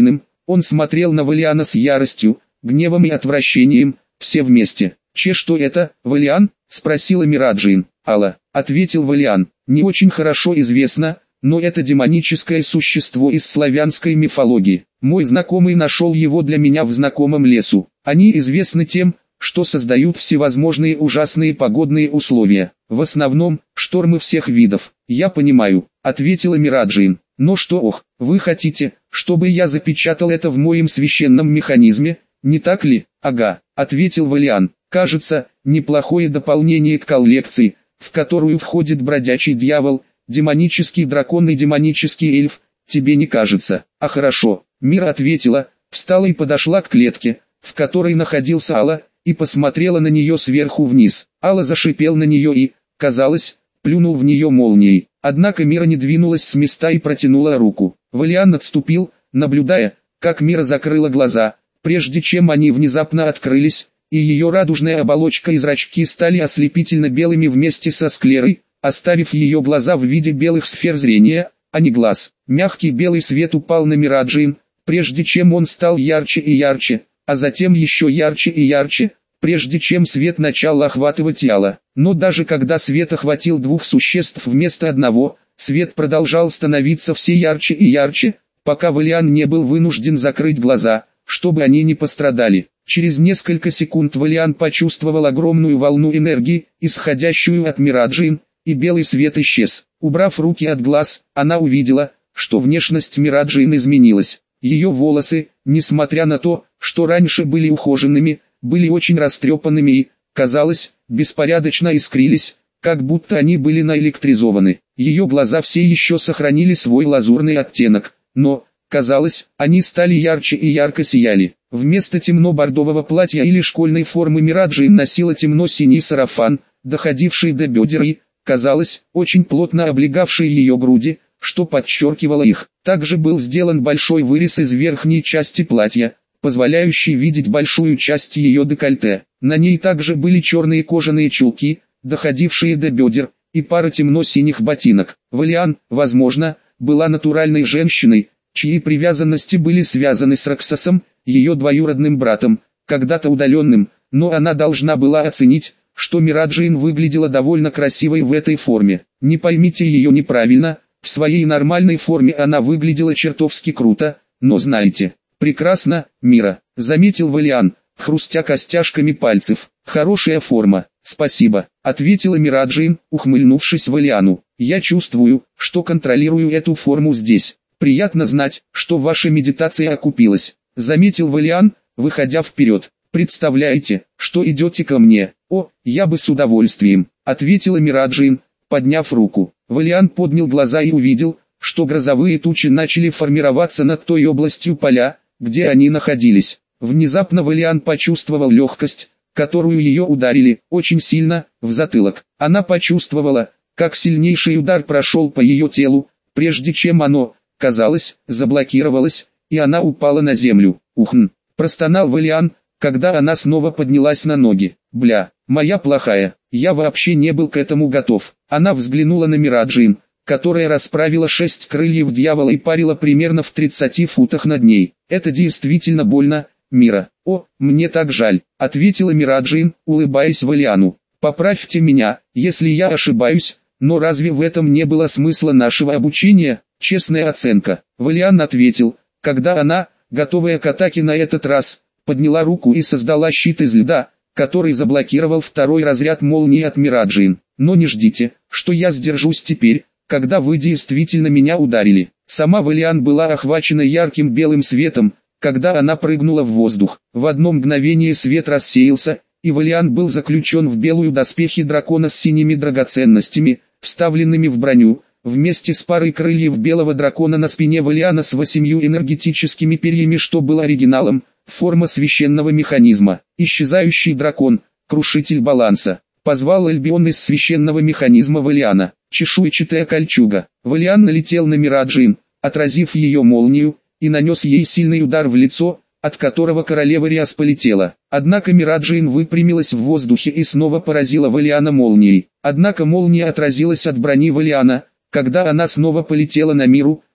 Он смотрел на Валиана с яростью, гневом и отвращением, все вместе. Что это, Валиан?» — спросила Мираджин. «Алла», — ответил Валиан, — «не очень хорошо известно, но это демоническое существо из славянской мифологии. Мой знакомый нашел его для меня в знакомом лесу. Они известны тем, что создают всевозможные ужасные погодные условия. В основном, штормы всех видов». «Я понимаю», — ответила Мираджин. «Но что, вы хотите, чтобы я запечатал это в моем священном механизме, не так ли?» «Ага», — ответил Валиан. «Кажется, неплохое дополнение к коллекции, в которую входит бродячий дьявол, демонический дракон и демонический эльф, тебе не кажется?» «А хорошо», — Мира ответила, встала и подошла к клетке, в которой находился Алла, и посмотрела на нее сверху вниз. Алла зашипел на нее и, казалось, плюнул в нее молнией. Однако Мира не двинулась с места и протянула руку. Валиан отступил, наблюдая, как Мира закрыла глаза, прежде чем они внезапно открылись, и ее радужная оболочка и зрачки стали ослепительно белыми вместе со склерой, оставив ее глаза в виде белых сфер зрения, а не глаз. Мягкий белый свет упал на Мираджин, прежде чем он стал ярче и ярче, а затем еще ярче и ярче, прежде чем свет начал охватывать Алла. Но даже когда свет охватил двух существ вместо одного, свет продолжал становиться все ярче и ярче, пока Валиан не был вынужден закрыть глаза, чтобы они не пострадали. Через несколько секунд Валиан почувствовал огромную волну энергии, исходящую от Мираджин, и белый свет исчез. Убрав руки от глаз, она увидела, что внешность Мираджин изменилась. Ее волосы, несмотря на то, что раньше были ухоженными, были очень растрепанными и, казалось, беспорядочно искрились, как будто они были наэлектризованы. Ее глаза все еще сохранили свой лазурный оттенок, но, казалось, они стали ярче и ярко сияли. Вместо темно-бордового платья или школьной формы Мираджин носила темно-синий сарафан, доходивший до бедер и, казалось, очень плотно облегавший ее груди, что подчеркивало их. Также был сделан большой вырез из верхней части платья, позволяющий видеть большую часть ее декольте. На ней также были черные кожаные чулки, доходившие до бедер, и пара темно-синих ботинок. Валиан, возможно, была натуральной женщиной, чьи привязанности были связаны с Роксосом, ее двоюродным братом, когда-то удаленным, но она должна была оценить, что Мираджин выглядела довольно красивой в этой форме. Не поймите ее неправильно, в своей нормальной форме она выглядела чертовски круто, но знаете, прекрасно, Мира, заметил Валиан, хрустя костяшками пальцев. Хорошая форма, спасибо, ответила Мираджин, ухмыльнувшись Валиану. Я чувствую, что контролирую эту форму здесь. Приятно знать, что ваша медитация окупилась, заметил Валиан, выходя вперед. Представляете, что идете ко мне? О, я бы с удовольствием, ответила Мираджин, подняв руку. Валиан поднял глаза и увидел, что грозовые тучи начали формироваться над той областью поля, где они находились. Внезапно Валиан почувствовал легкость, которую ее ударили, очень сильно, в затылок. Она почувствовала, как сильнейший удар прошел по ее телу, прежде чем оно, казалось, заблокировалось, и она упала на землю. «Ухн!» – простонал Валиан, когда она снова поднялась на ноги. «Бля, моя плохая, я вообще не был к этому готов». Она взглянула на Мираджин, которая расправила 6 крыльев дьявола и парила примерно в 30 футах над ней. «Это действительно больно, Мира». «О, мне так жаль», — ответила Мираджин, улыбаясь Валиану. «Поправьте меня, если я ошибаюсь, но разве в этом не было смысла нашего обучения?» «Честная оценка», — Валиан ответил, когда она, готовая к атаке на этот раз, подняла руку и создала щит из льда, который заблокировал второй разряд молнии от Мираджин. «Но не ждите, что я сдержусь теперь, когда вы действительно меня ударили». Сама Валиан была охвачена ярким белым светом, когда она прыгнула в воздух. В одно мгновение свет рассеялся, и Валиан был заключен в белую доспехи дракона с синими драгоценностями, вставленными в броню, вместе с парой крыльев белого дракона на спине Валиана с 8 энергетическими перьями, что был оригиналом, форма священного механизма. Исчезающий дракон, крушитель баланса, позвал Альбион из священного механизма Валиана. Чешуйчатая кольчуга. Валиан налетел на Мираджин, отразив ее молнию, и нанес ей сильный удар в лицо, от которого королева Риас полетела. Однако Мираджин выпрямилась в воздухе и снова поразила Валиана молнией. Однако молния отразилась от брони Валиана, когда она снова полетела на Миру,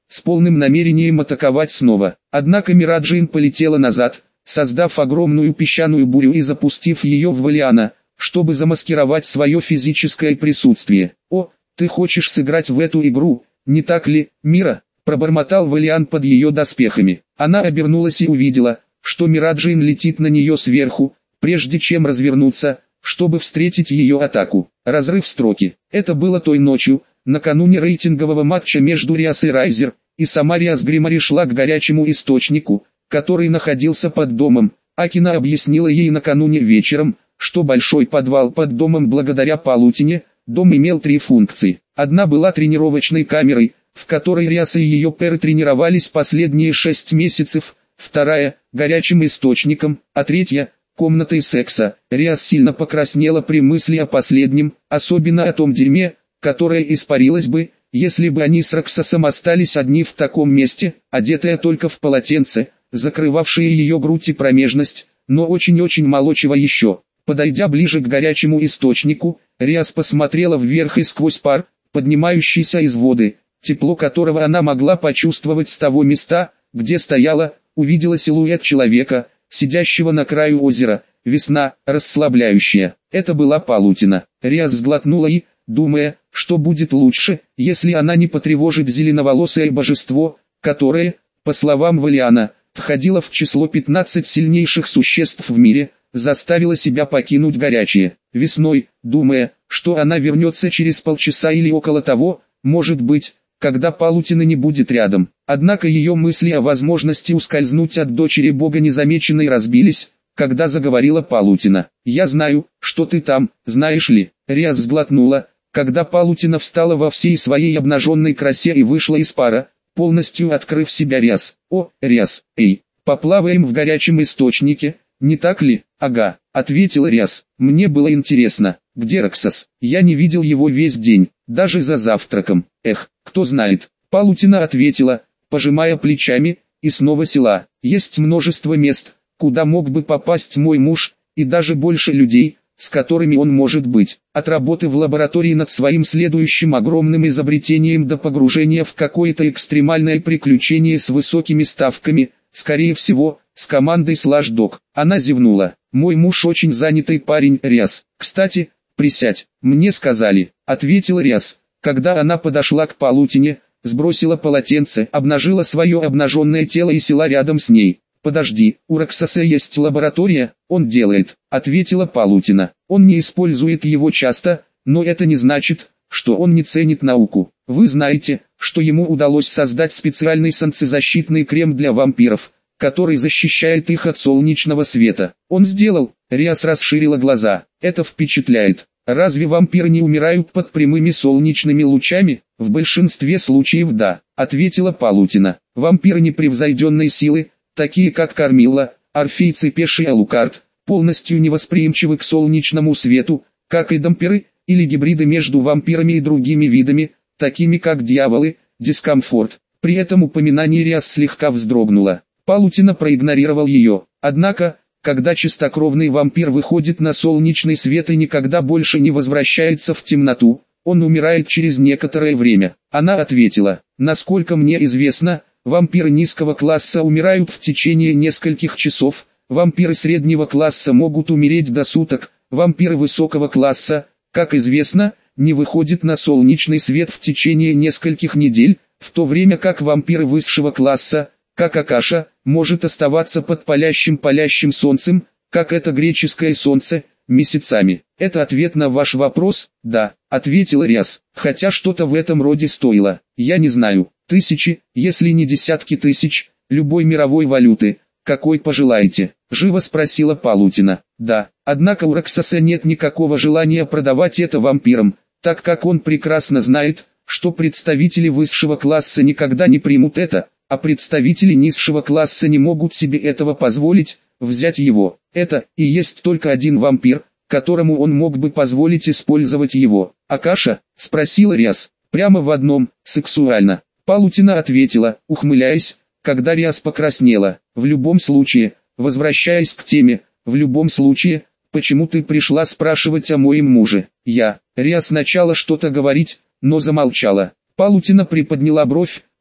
с полным намерением атаковать снова. Однако Мираджин полетела назад, создав огромную песчаную бурю и запустив ее в Валиана, чтобы замаскировать свое физическое присутствие. «О, ты хочешь сыграть в эту игру, не так ли, Мира?» – пробормотал Валиан под ее доспехами. Она обернулась и увидела, что Мираджин летит на нее сверху, прежде чем развернуться, чтобы встретить ее атаку. Разрыв строки. Это было той ночью, накануне рейтингового матча между Риас и Райзер, и сама Риас Гримари шла к горячему источнику, который находился под домом. Акина объяснила ей накануне вечером, что большой подвал под домом благодаря Палутине, дом имел 3 функции. Одна была тренировочной камерой, в которой Риаса и ее пэры тренировались последние 6 месяцев, вторая – горячим источником, а третья – комнатой секса. Риас сильно покраснела при мысли о последнем, особенно о том дерьме, которое испарилось бы, если бы они с Роксосом остались одни в таком месте, одетая только в полотенце, закрывавшее ее грудь и промежность, но очень-очень мало чего еще. Подойдя ближе к горячему источнику, Риас посмотрела вверх и сквозь пар, поднимающийся из воды, тепло которого она могла почувствовать с того места, где стояла, увидела силуэт человека, сидящего на краю озера. Весна, расслабляющая. Это была Палутина. Риас сглотнула и, думая, что будет лучше, если она не потревожит зеленоволосое божество, которое, по словам Валиана, входило в число 15 сильнейших существ в мире, заставила себя покинуть горячее. Весной, думая, что она вернется через полчаса или около того, может быть, когда Палутина не будет рядом. Однако ее мысли о возможности ускользнуть от дочери бога незамеченной разбились, когда заговорила Палутина. «Я знаю, что ты там, знаешь ли». Риас сглотнула, когда Палутина встала во всей своей обнаженной красе и вышла из пара, полностью открыв себя. Риас. «О, Риас, эй, поплаваем в горячем источнике, не так ли?» «Ага», — ответил Риас. «Мне было интересно, где Роксос? Я не видел его весь день, даже за завтраком. Эх, кто знает». Палутина ответила, пожимая плечами, и снова села. «Есть множество мест, куда мог бы попасть мой муж, и даже больше людей, с которыми он может быть. От работы в лаборатории над своим следующим огромным изобретением до погружения в какое-то экстремальное приключение с высокими ставками, скорее всего, с командой Слаждог». Она зевнула. «Мой муж очень занятый парень, Риас. Кстати, присядь, мне сказали», — ответил Риас. Когда она подошла к Палутине, сбросила полотенце, обнажила свое обнаженное тело и села рядом с ней. «Подожди, у Роксоса есть лаборатория, он делает», — ответила Палутина. «Он не использует его часто, но это не значит, что он не ценит науку. Вы знаете, что ему удалось создать специальный солнцезащитный крем для вампиров, который защищает их от солнечного света. Он сделал». Риас расширила глаза. «Это впечатляет. Разве вампиры не умирают под прямыми солнечными лучами?» «В большинстве случаев да», — ответила Палутина. «Вампиры непревзойденной силы, такие как Кармилла, Орфейцы Пеши и Алукард, полностью невосприимчивы к солнечному свету, как и дампиры, или гибриды между вампирами и другими видами, такими как дьяволы, дискомфорт». При этом упоминание Риас слегка вздрогнула. Палутина проигнорировал ее. Однако, когда чистокровный вампир выходит на солнечный свет и никогда больше не возвращается в темноту, он умирает через некоторое время. Она ответила: «Насколько мне известно, вампиры низкого класса умирают в течение нескольких часов, вампиры среднего класса могут умереть до суток, вампиры высокого класса, как известно, не выходят на солнечный свет в течение нескольких недель, в то время как вампиры высшего класса, как Акаша, может оставаться под палящим солнцем, как это греческое солнце, месяцами». «Это ответ на ваш вопрос?» «Да», — ответил Риас, «хотя что-то в этом роде стоило, я не знаю, тысячи, если не десятки тысяч, любой мировой валюты, какой пожелаете?» Живо спросила Палутина. «Да, однако у Роксоса нет никакого желания продавать это вампирам, так как он прекрасно знает, что представители высшего класса никогда не примут это, а представители низшего класса не могут себе этого позволить, взять его. Это и есть только один вампир, которому он мог бы позволить использовать его». «Акаша?» — спросила Риас. «Прямо в одном, сексуально». Палутина ответила, ухмыляясь, когда Риас покраснела. «В любом случае, возвращаясь к теме, в любом случае, почему ты пришла спрашивать о моем муже?» Риас начала что-то говорить, но замолчала. Палутина приподняла бровь,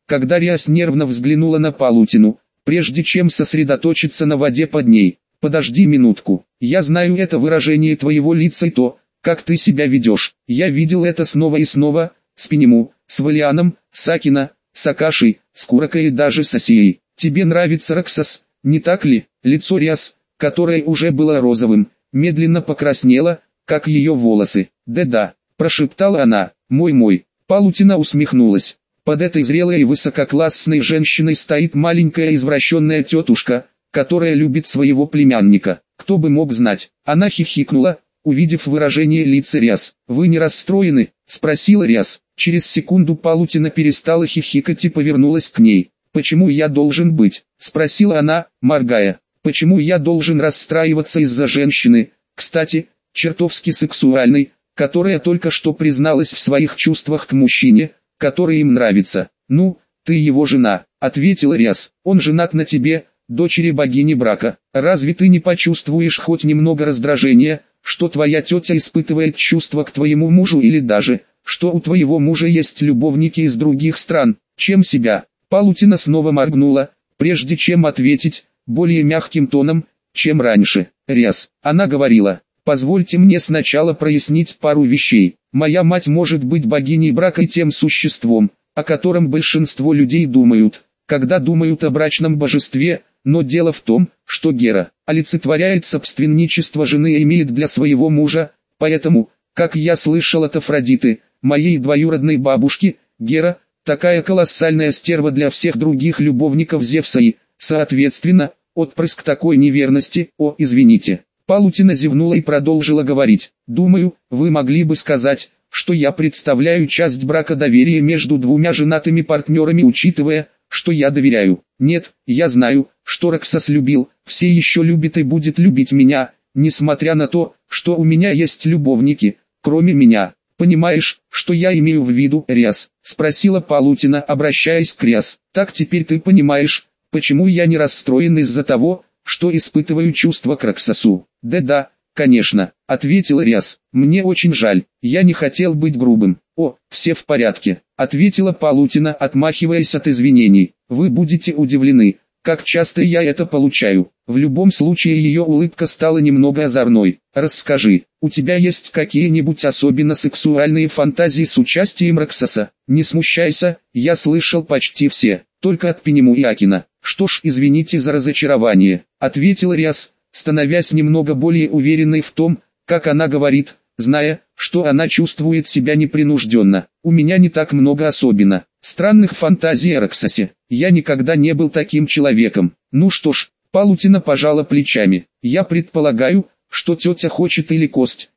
когда Риас нервно взглянула на Палутину, прежде чем сосредоточиться на воде под ней. «Подожди минутку, я знаю это выражение твоего лица и то, как ты себя ведешь. Я видел это снова и снова, с Пенему, с Валианом, с Акино, с Акашей, с Куракой и даже с Осией. Тебе нравится Роксос, не так ли?» Лицо Риас, которое уже было розовым, медленно покраснело, как ее волосы. «Да-да», прошептала она, «мой». Палутина усмехнулась. Под этой зрелой и высококлассной женщиной стоит маленькая извращенная тетушка, которая любит своего племянника. Кто бы мог знать. Она хихикнула, увидев выражение лица Риас. «Вы не расстроены?» – спросила Риас. Через секунду Палутина перестала хихикать и повернулась к ней. «Почему я должен быть?» – спросила она, моргая. «Почему я должен расстраиваться из-за женщины, кстати, чертовски сексуальной, которая только что призналась в своих чувствах к мужчине, который им нравится?» «Ну, ты его жена», — ответила Риас. «Он женат на тебе, дочери богини брака. Разве ты не почувствуешь хоть немного раздражения, что твоя тетя испытывает чувства к твоему мужу или даже, что у твоего мужа есть любовники из других стран, чем себя?» Палутина снова моргнула, прежде чем ответить, более мягким тоном, чем раньше. «Риас», — она говорила, — «позвольте мне сначала прояснить пару вещей. Моя мать может быть богиней брака и тем существом, о котором большинство людей думают, когда думают о брачном божестве, но дело в том, что Гера олицетворяет собственничество жены и имеет для своего мужа, поэтому, как я слышал от Афродиты, моей двоюродной бабушки, Гера – такая колоссальная стерва для всех других любовников Зевса и, соответственно, отпрыск такой неверности. О, извините». Палутина зевнула и продолжила говорить. «Думаю, вы могли бы сказать, что я представляю часть брака доверия между двумя женатыми партнерами, учитывая, что я доверяю. Нет, я знаю, что Роксос любил, все еще любит и будет любить меня, несмотря на то, что у меня есть любовники, кроме меня. Понимаешь, что я имею в виду, Риас?» – спросила Палутина, обращаясь к Риас. «Так теперь ты понимаешь, почему я не расстроен из-за того, что испытываю чувства к Роксосу?» «Да-да, конечно», — ответила Риас. «Мне очень жаль, я не хотел быть грубым». «О, все в порядке», — ответила Палутина, отмахиваясь от извинений. «Вы будете удивлены, как часто я это получаю». В любом случае ее улыбка стала немного озорной. «Расскажи, у тебя есть какие-нибудь особенно сексуальные фантазии с участием Роксоса?» «Не смущайся, я слышал почти все, только от Пенему и Акино». «Что ж, извините за разочарование», — ответила Риас, становясь немного более уверенной в том, как она говорит, зная, что она чувствует себя непринужденно. «У меня не так много особенно странных фантазий о Роксосе. Я никогда не был таким человеком». «Ну что ж», — Палутина пожала плечами, — «я предполагаю, что тетя хочет или кость,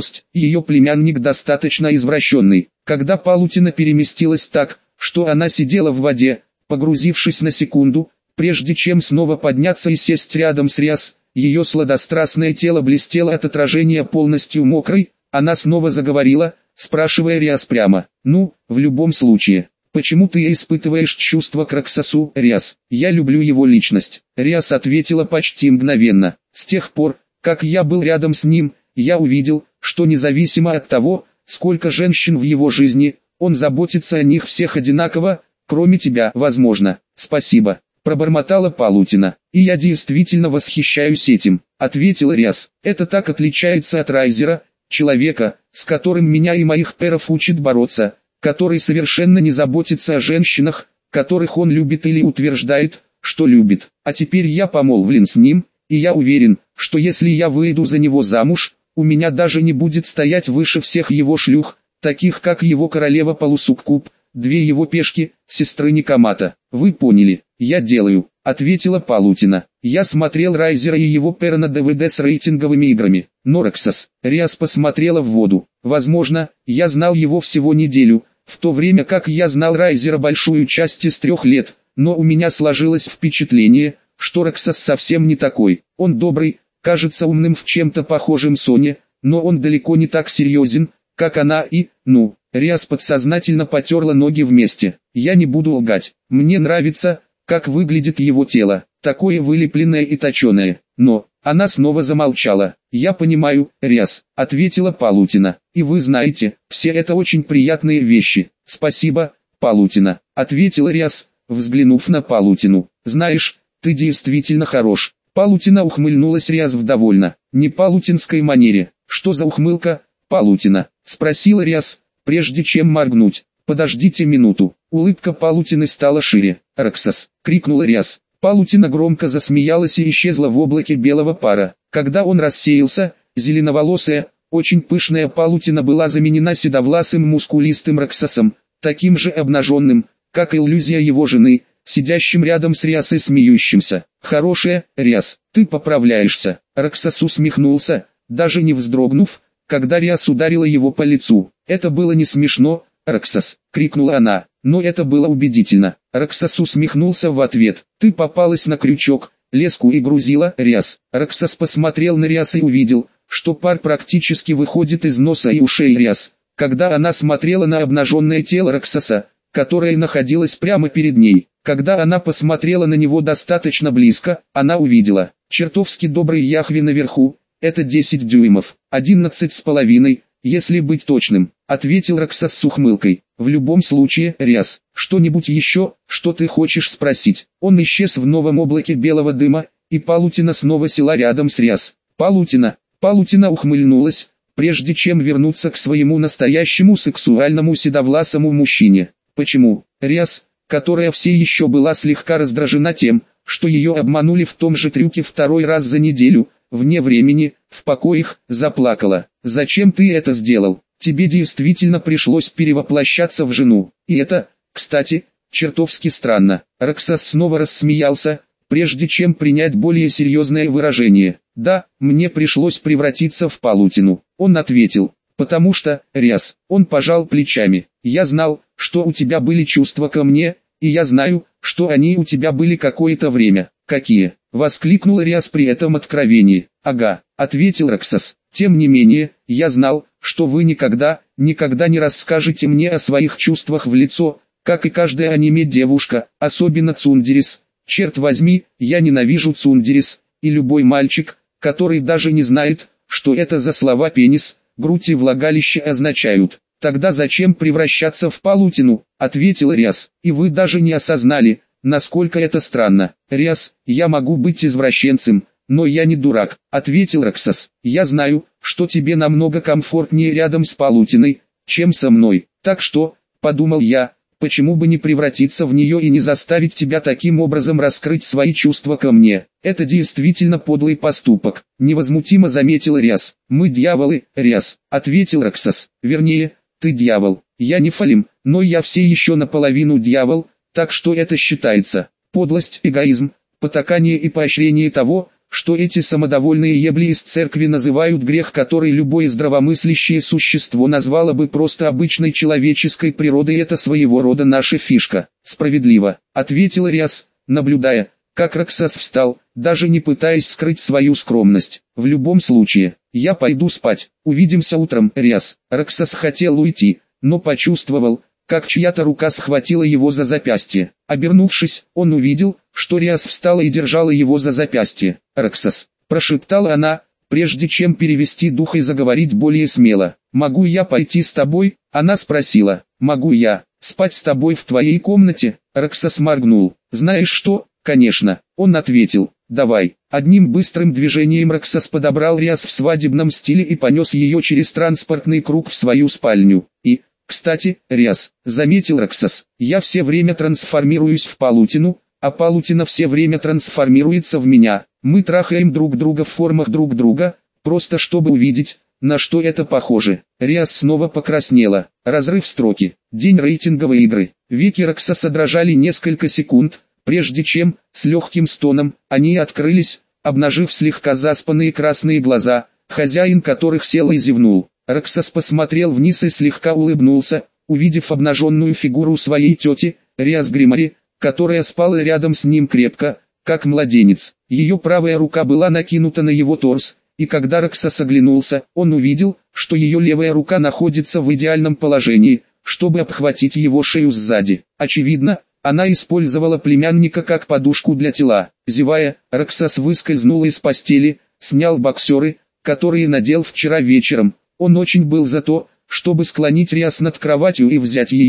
ее племянник достаточно извращенный». Когда Палутина переместилась так, что она сидела в воде, погрузившись на секунду, прежде чем снова подняться и сесть рядом с Риас, ее сладострастное тело блестело от отражения полностью мокрой, она снова заговорила, спрашивая Риас прямо. «Ну, в любом случае, почему ты испытываешь чувства к Роксосу, Риас?» «Я люблю его личность», — Риас ответила почти мгновенно. «С тех пор, как я был рядом с ним, я увидел, что независимо от того, сколько женщин в его жизни, он заботится о них всех одинаково, кроме тебя, возможно». «Спасибо», — пробормотала Палутина. «И я действительно восхищаюсь этим», — ответила Риас. «Это так отличается от Райзера, человека, с которым меня и моих пэров учат бороться, который совершенно не заботится о женщинах, которых он любит или утверждает, что любит. А теперь я помолвлен с ним, и я уверен, что если я выйду за него замуж, у меня даже не будет стоять выше всех его шлюх, таких как его королева Полусуккуб, две его пешки, сестры Никомата. Вы поняли, я делаю», — ответила Палутина. «Я смотрел Райзера и его пэра на ДВД с рейтинговыми играми. Но Роксос». Риас посмотрела в воду. «Возможно, я знал его всего неделю, в то время как я знал Райзера большую часть из 3 лет, но у меня сложилось впечатление, что Роксос совсем не такой. Он добрый, кажется умным в чем-то похожем Соне, но он далеко не так серьезен, как она и, ну...» Риас подсознательно потерла ноги вместе. «Я не буду лгать, мне нравится, как выглядит его тело, такое вылепленное и точеное, но...» Она снова замолчала. «Я понимаю, Риас», — ответила Палутина. «И вы знаете, все это очень приятные вещи». «Спасибо», Палутина, ответил Риас, взглянув на Палутину. Знаешь, ты действительно хорош. Палутина ухмыльнулась Риас в довольно не палутинской манере. Что за ухмылка, Палутина? Спросила Риас, прежде чем моргнуть. Подождите минуту. Улыбка Палутины стала шире. «Роксас!» — крикнула Риас. Палутина громко засмеялась и исчезла в облаке белого пара. Когда он рассеялся, зеленоволосая, очень пышная Палутина была заменена седовласым мускулистым Роксасом, таким же обнаженным, как иллюзия его жены, сидящим рядом с Риас и смеющимся. «Хорошая, Риас, ты поправляешься!» Роксас усмехнулся, даже не вздрогнув, когда Риас ударила его по лицу. «Это было не смешно, Роксас!» — крикнула она, но это было убедительно. Роксас усмехнулся в ответ. «Ты попалась на крючок, леску и грузила, Риас». Роксас посмотрел на Риас и увидел, что пар практически выходит из носа и ушей Риас, когда она смотрела на обнаженное тело Роксаса, которое находилось прямо перед ней. Когда она посмотрела на него достаточно близко, она увидела, чертовски добрый Яхве наверху, это 10 дюймов, 11,5, если быть точным, ответил Роксас с ухмылкой. В любом случае, Риас, что-нибудь еще, что ты хочешь спросить? Он исчез в новом облаке белого дыма, и Палутина снова села рядом с Риас. Палутина ухмыльнулась, прежде чем вернуться к своему настоящему сексуальному седовласому мужчине. Почему? Риас, которая все еще была слегка раздражена тем, что ее обманули в том же трюке второй раз за неделю, вне времени, в покоях, заплакала. «Зачем ты это сделал? Тебе действительно пришлось перевоплощаться в жену. И это, кстати, чертовски странно». Роксас снова рассмеялся, прежде чем принять более серьезное выражение. «Да, мне пришлось превратиться в Палутину». Он ответил, «потому что, Риас». Он пожал плечами. «Я знал, что у тебя были чувства ко мне, и я знаю, что они у тебя были какое-то время». «Какие?» — воскликнула Риас при этом откровении. «Ага», — ответил Роксас. «Тем не менее, я знал, что вы никогда не расскажете мне о своих чувствах в лицо, как и каждая аниме-девушка, особенно Цундерис. Черт возьми, я ненавижу Цундерис, и любой мальчик, который даже не знает, что это за слова пенис, грудь и влагалище означают». «Тогда зачем превращаться в Палутину?» — ответил Риас. «И вы даже не осознали, насколько это странно». «Риас, я могу быть извращенцем, но я не дурак», — ответил Роксас. «Я знаю, что тебе намного комфортнее рядом с Палутиной, чем со мной. Так что, подумал я, почему бы не превратиться в нее и не заставить тебя таким образом раскрыть свои чувства ко мне. Это действительно подлый поступок», — невозмутимо заметил Риас. «Мы дьяволы, Риас», — ответил Роксас. «Вернее, ты дьявол. Я не Фалим, но я все еще наполовину дьявол, так что это считается. Подлость, эгоизм, потакание и поощрение того, что эти самодовольные ебли из церкви называют грех, который любое здравомыслящее существо назвало бы просто обычной человеческой природой. Это своего рода наша фишка». «Справедливо», — ответил Риас, наблюдая, как Роксас встал, даже не пытаясь скрыть свою скромность. «В любом случае, я пойду спать. Увидимся утром, Риас». Роксас хотел уйти, но почувствовал, как чья-то рука схватила его за запястье. Обернувшись, он увидел, что Риас встала и держала его за запястье. «Роксас», — прошептала она, прежде чем перевести дух и заговорить более смело. «Могу я пойти с тобой?» Она спросила. «Могу я спать с тобой в твоей комнате?» Роксас моргнул. «Знаешь что?» «Конечно», — он ответил. «Давай». Одним быстрым движением Роксас подобрал Риас в свадебном стиле и понес ее через транспортный круг в свою спальню. «И, кстати, Риас», — заметил Роксас, — «я все время трансформируюсь в Палутину, а Палутина все время трансформируется в меня. Мы трахаем друг друга в формах друг друга, просто чтобы увидеть, на что это похоже». Риас снова покраснела. Разрыв строки. День рейтинговой игры. Веки Роксаса дрожали несколько секунд, прежде чем, с легким стоном, они открылись, обнажив слегка заспанные красные глаза, хозяин которых сел и зевнул. Роксас посмотрел вниз и слегка улыбнулся, увидев обнаженную фигуру своей тети, Риас Гримари, которая спала рядом с ним крепко, как младенец. Ее правая рука была накинута на его торс, и когда Роксас оглянулся, он увидел, что ее левая рука находится в идеальном положении, чтобы обхватить его шею сзади. Очевидно, она использовала племянника как подушку для тела. Зевая, Роксас выскользнул из постели, снял боксеры, которые надел вчера вечером. Он очень был за то, чтобы склонить Риас над кроватью и взять ее,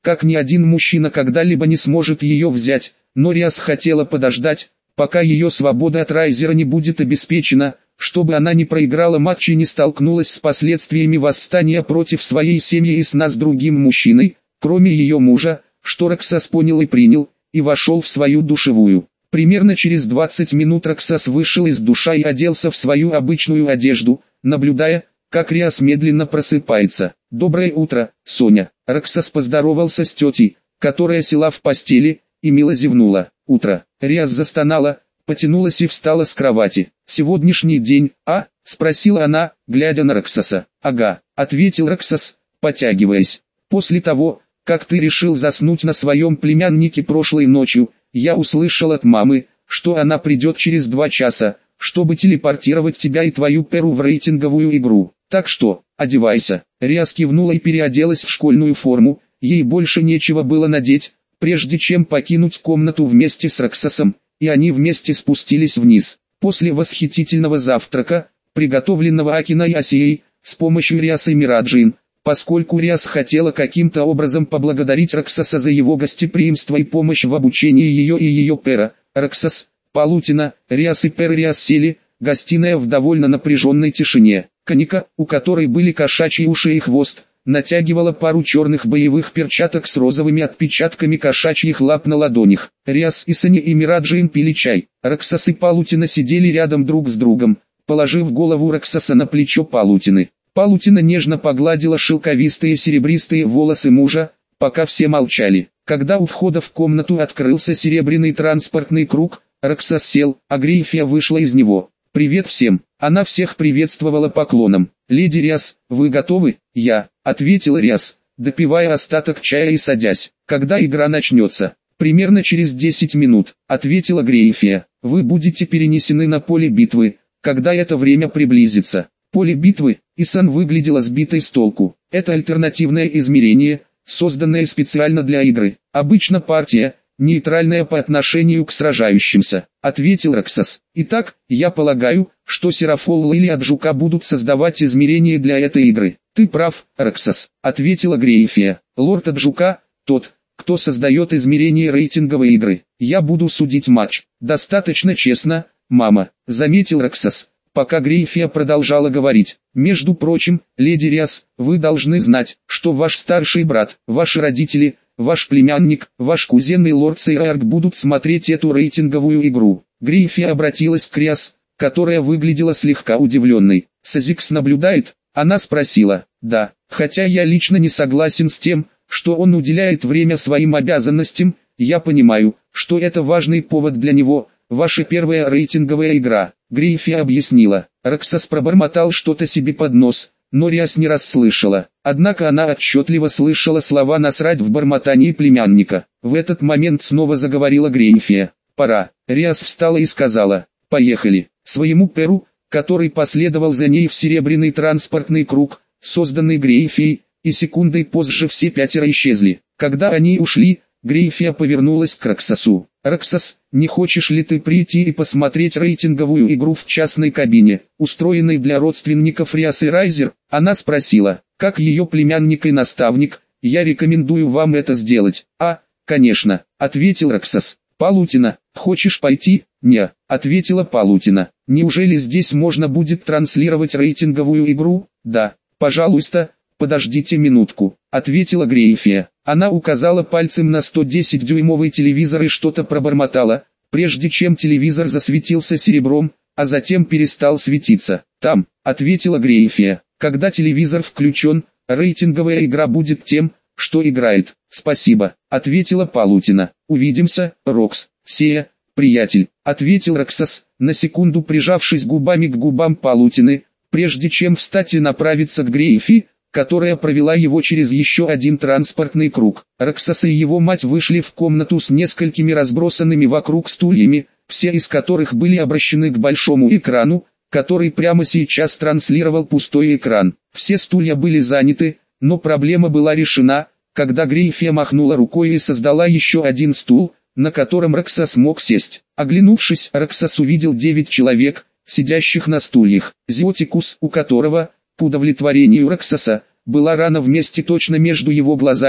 как ни один мужчина когда-либо не сможет ее взять, но Риас хотела подождать, пока ее свобода от Райзера не будет обеспечена, чтобы она не проиграла матч и не столкнулась с последствиями восстания против своей семьи и сна с другим мужчиной, кроме ее мужа, что Роксас понял и принял, и вошел в свою душевую. Примерно через 20 минут Роксас вышел из душа и оделся в свою обычную одежду, наблюдая, как Риас медленно просыпается. «Доброе утро, Соня!» Роксас поздоровался с тетей, которая села в постели, и мило зевнула. «Утро!» Риас застонала, потянулась и встала с кровати. «Сегодняшний день, а?» — спросила она, глядя на Роксаса. «Ага», — ответил Роксас, потягиваясь. «После того, как ты решил заснуть на своем племяннике прошлой ночью, я услышал от мамы, что она придет через 2 часа, чтобы телепортировать тебя и твою Перу в рейтинговую игру. Так что, одевайся». Риас кивнула и переоделась в школьную форму, ей больше нечего было надеть, прежде чем покинуть комнату вместе с Роксасом, и они вместе спустились вниз. После восхитительного завтрака, приготовленного Акино и Асией, с помощью Риаса и Мираджин, поскольку Риас хотела каким-то образом поблагодарить Роксаса за его гостеприимство и помощь в обучении ее и ее Пера, Роксас, Палутина, Риас и Пер Риас сели, гостиная в довольно напряженной тишине. Каника, у которой были кошачьи уши и хвост, натягивала пару черных боевых перчаток с розовыми отпечатками кошачьих лап на ладонях. Риас и Сани и Мираджин пили чай. Роксас и Палутина сидели рядом друг с другом, положив голову Роксаса на плечо Палутины. Палутина нежно погладила шелковистые серебристые волосы мужа, пока все молчали. Когда у входа в комнату открылся серебряный транспортный круг, Роксас сел, а Грейфия вышла из него. «Привет всем!» Она всех приветствовала поклоном. «Леди Риас, вы готовы?» «Я», — ответила Риас, допивая остаток чая и садясь. «Когда игра начнется?» «Примерно через 10 минут», — ответила Грейфия. «Вы будете перенесены на поле битвы, когда это время приблизится». Поле битвы, Исан выглядела сбитой с толку. Это альтернативное измерение, созданное специально для игры. Обычно партия, нейтральная по отношению к сражающимся, ответил Роксас. Итак, я полагаю, что Серафолла или Аджука будут создавать измерения для этой игры. Ты прав, Роксас, ответила Грейфия. Лорд Аджука, тот, кто создает измерения рейтинговой игры. Я буду судить матч. Достаточно честно, мама, заметил Роксас. Пока Грейфия продолжала говорить. «Между прочим, леди Риас, вы должны знать, что ваш старший брат, ваши родители, ваш племянник, ваш кузен и лорд Сейрарк будут смотреть эту рейтинговую игру». Грейфия обратилась к Риас, которая выглядела слегка удивленной. «Сазикс наблюдает?» Она спросила. «Да, хотя я лично не согласен с тем, что он уделяет время своим обязанностям, я понимаю, что это важный повод для него, ваша первая рейтинговая игра». Грейфия объяснила. Роксас пробормотал что-то себе под нос, но Риас не расслышала. Однако она отчетливо слышала слова насрать в бормотании племянника. В этот момент снова заговорила Грейфия. «Пора». Риас встала и сказала. «Поехали». Своему Перу, который последовал за ней в серебряный транспортный круг, созданный Грейфией, и секундой позже все 5 исчезли. Когда они ушли, Грейфия повернулась к Роксасу. «Роксас, не хочешь ли ты прийти и посмотреть рейтинговую игру в частной кабине, устроенной для родственников Риас и Райзер?» Она спросила. «Как ее племянник и наставник, я рекомендую вам это сделать». «А, конечно», — ответил Роксас. «Палутина, хочешь пойти?» «Не», — ответила Палутина. «Неужели здесь можно будет транслировать рейтинговую игру?» «Да, пожалуйста, подождите минутку», — ответила Грейфия. Она указала пальцем на 110-дюймовый телевизор и что-то пробормотала, прежде чем телевизор засветился серебром, а затем перестал светиться. «Там», — ответила Грейфия. «Когда телевизор включен, рейтинговая игра будет тем, что играет». «Спасибо», — ответила Палутина. «Увидимся, Рокс, Сея, приятель», — ответил Роксас, на секунду прижавшись губами к губам Палутины, прежде чем встать и направиться к Грейфи, которая провела его через еще один транспортный круг. Роксас и его мать вышли в комнату с несколькими разбросанными вокруг стульями, все из которых были обращены к большому экрану, который прямо сейчас транслировал пустой экран. Все стулья были заняты, но проблема была решена, когда Грейфия махнула рукой и создала еще один стул, на котором Роксас мог сесть. Оглянувшись, Роксас увидел 9 человек, сидящих на стульях. Зиотикус, у которого, по удовлетворению Роксаса, была рана в месте точно между его глазами,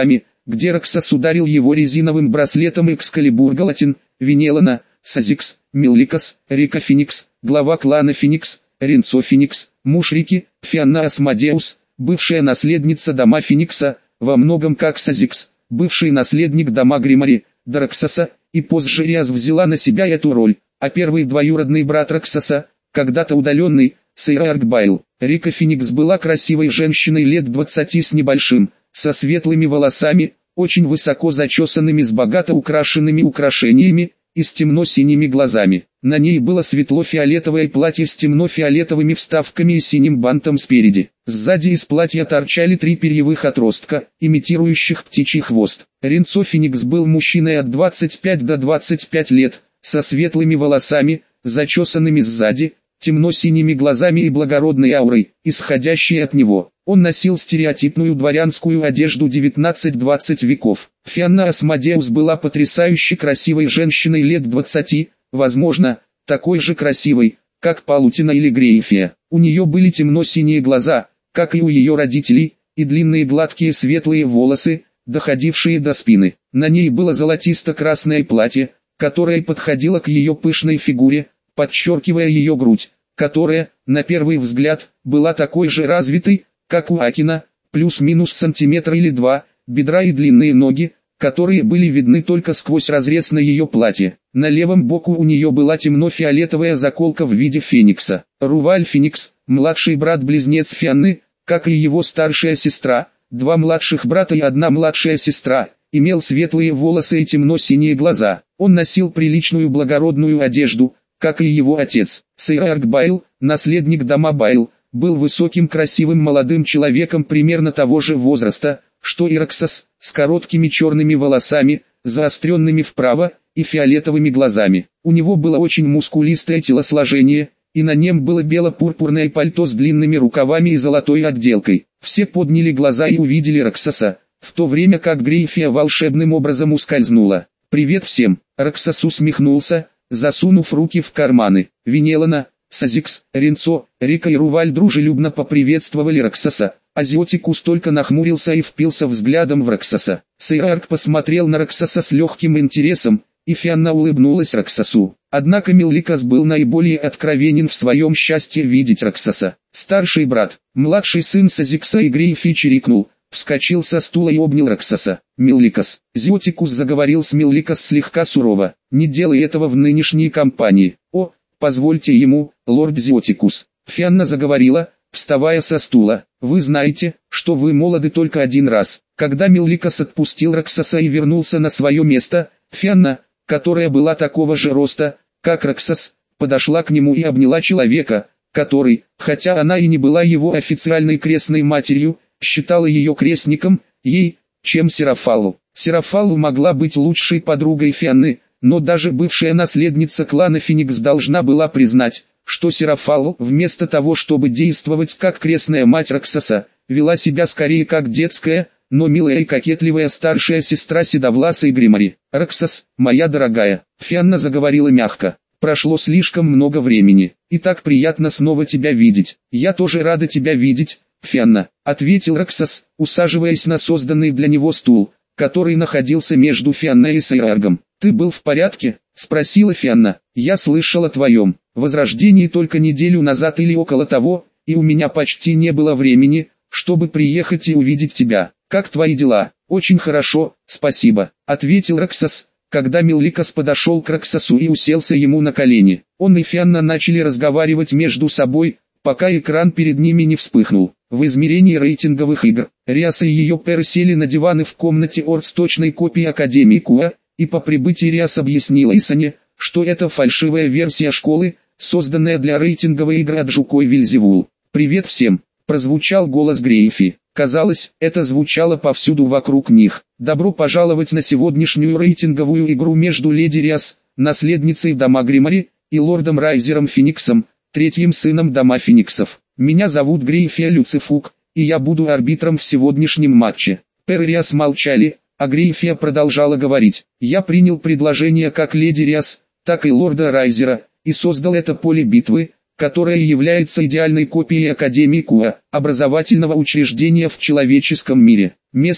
где Роксос ударил его резиновым браслетом Экскалибур Галатин, Винелана, Сазикс, Милликас, Рика Феникс, глава клана Феникс, Ренцо Феникс, муж Рики, Фианна Асмодеус, бывшая наследница дома Феникса, во многом как Сазикс, бывший наследник дома Гримари, до Роксоса, и позже Риас взяла на себя эту роль, а первый двоюродный брат Роксоса, когда-то удаленный, Сейра Аркбайл. Рика Феникс была красивой женщиной лет 20 с небольшим, со светлыми волосами, очень высоко зачесанными с богато украшенными украшениями, и с темно-синими глазами. На ней было светло-фиолетовое платье с темно-фиолетовыми вставками и синим бантом спереди. Сзади из платья торчали 3 перьевых отростка, имитирующих птичий хвост. Ренцо Феникс был мужчиной от 25 до 25 лет, со светлыми волосами, зачесанными сзади, темно-синими глазами и благородной аурой, исходящей от него. Он носил стереотипную дворянскую одежду 19-20 веков. Фианна Асмодеус была потрясающе красивой женщиной лет 20, возможно, такой же красивой, как Палутина или Грейфия. У нее были темно-синие глаза, как и у ее родителей, и длинные гладкие светлые волосы, доходившие до спины. На ней было золотисто-красное платье, которое подходило к ее пышной фигуре, подчеркивая ее грудь, которая, на первый взгляд, была такой же развитой, как у Акина, плюс-минус сантиметр или два, бедра и длинные ноги, которые были видны только сквозь разрез на ее платье. На левом боку у нее была темно-фиолетовая заколка в виде феникса. Руваль Феникс, младший брат-близнец Фианны, как и его старшая сестра, 2 младших брата и 1 младшая сестра, имел светлые волосы и темно-синие глаза. Он носил приличную благородную одежду, как и его отец. Сейра Аркбайл, наследник дома Байл, был высоким красивым молодым человеком примерно того же возраста, что и Роксос, с короткими черными волосами, заостренными вправо, и фиолетовыми глазами. У него было очень мускулистое телосложение, и на нем было бело-пурпурное пальто с длинными рукавами и золотой отделкой. Все подняли глаза и увидели Роксоса, в то время как Грейфия волшебным образом ускользнула. «Привет всем!» Роксос усмехнулся, засунув руки в карманы. Винелана, Сазикс, Ренцо, Рика и Руваль дружелюбно поприветствовали Роксоса. Азиотикус только нахмурился и впился взглядом в Роксоса. Сейрарк посмотрел на Роксоса с легким интересом, и Фианна улыбнулась Роксосу. Однако Милликас был наиболее откровенен в своем счастье видеть Роксоса. Старший брат, младший сын Сазикса и Грейфи чирикнул, вскочил со стула и обнял Роксоса. «Милликас». Зиотикус заговорил с Милликас слегка сурово. «Не делай этого в нынешней кампании. О, позвольте ему, лорд Зиотикус». Фианна заговорила, вставая со стула. «Вы знаете, что вы молоды только один раз». Когда Милликас отпустил Роксоса и вернулся на свое место, Фианна, которая была такого же роста, как Роксос, подошла к нему и обняла человека, который, хотя она и не была его официальной крестной матерью, считала ее крестником, ей, чем Серафалу. Серафалу могла быть лучшей подругой Фианны, но даже бывшая наследница клана Феникс должна была признать, что Серафалу, вместо того чтобы действовать как крестная мать Роксоса, вела себя скорее как детская, но милая и кокетливая старшая сестра седовласой Гримари. «Роксос, моя дорогая», Фианна заговорила мягко, — «прошло слишком много времени, и так приятно снова тебя видеть». «Я тоже рада тебя видеть, Фианна», — ответил Роксос, усаживаясь на созданный для него стул, который находился между Фианной и Сейраргом. «Ты был в порядке?» — спросила Фианна. «Я слышал о твоем возрождении только неделю назад или около того, и у меня почти не было времени, чтобы приехать и увидеть тебя. Как твои дела?» «Очень хорошо, спасибо», — ответил Роксос, когда Милликас подошел к Роксосу и уселся ему на колени. Он и Фианна начали разговаривать между собой, пока экран перед ними не вспыхнул. В измерении рейтинговых игр, Риаса и ее пэры сели на диваны в комнате Орд с точной копией Академии Куа, и по прибытии Риас объяснила Исане, что это фальшивая версия школы, созданная для рейтинговой игры от Жукой Вильзевул. «Привет всем», — прозвучал голос Грейфи. Казалось, это звучало повсюду вокруг них. «Добро пожаловать на сегодняшнюю рейтинговую игру между леди Риас, наследницей дома Гримари, и лордом Райзером Фениксом, третьим сыном дома Фениксов. Меня зовут Грейфия Люцифук, и я буду арбитром в сегодняшнем матче». Пэр и Риас молчали, а Грейфия продолжала говорить. «Я принял предложение как леди Риас, так и лорда Райзера, и создал это поле битвы, которое является идеальной копией Академии Куа, образовательного учреждения в человеческом мире. Место,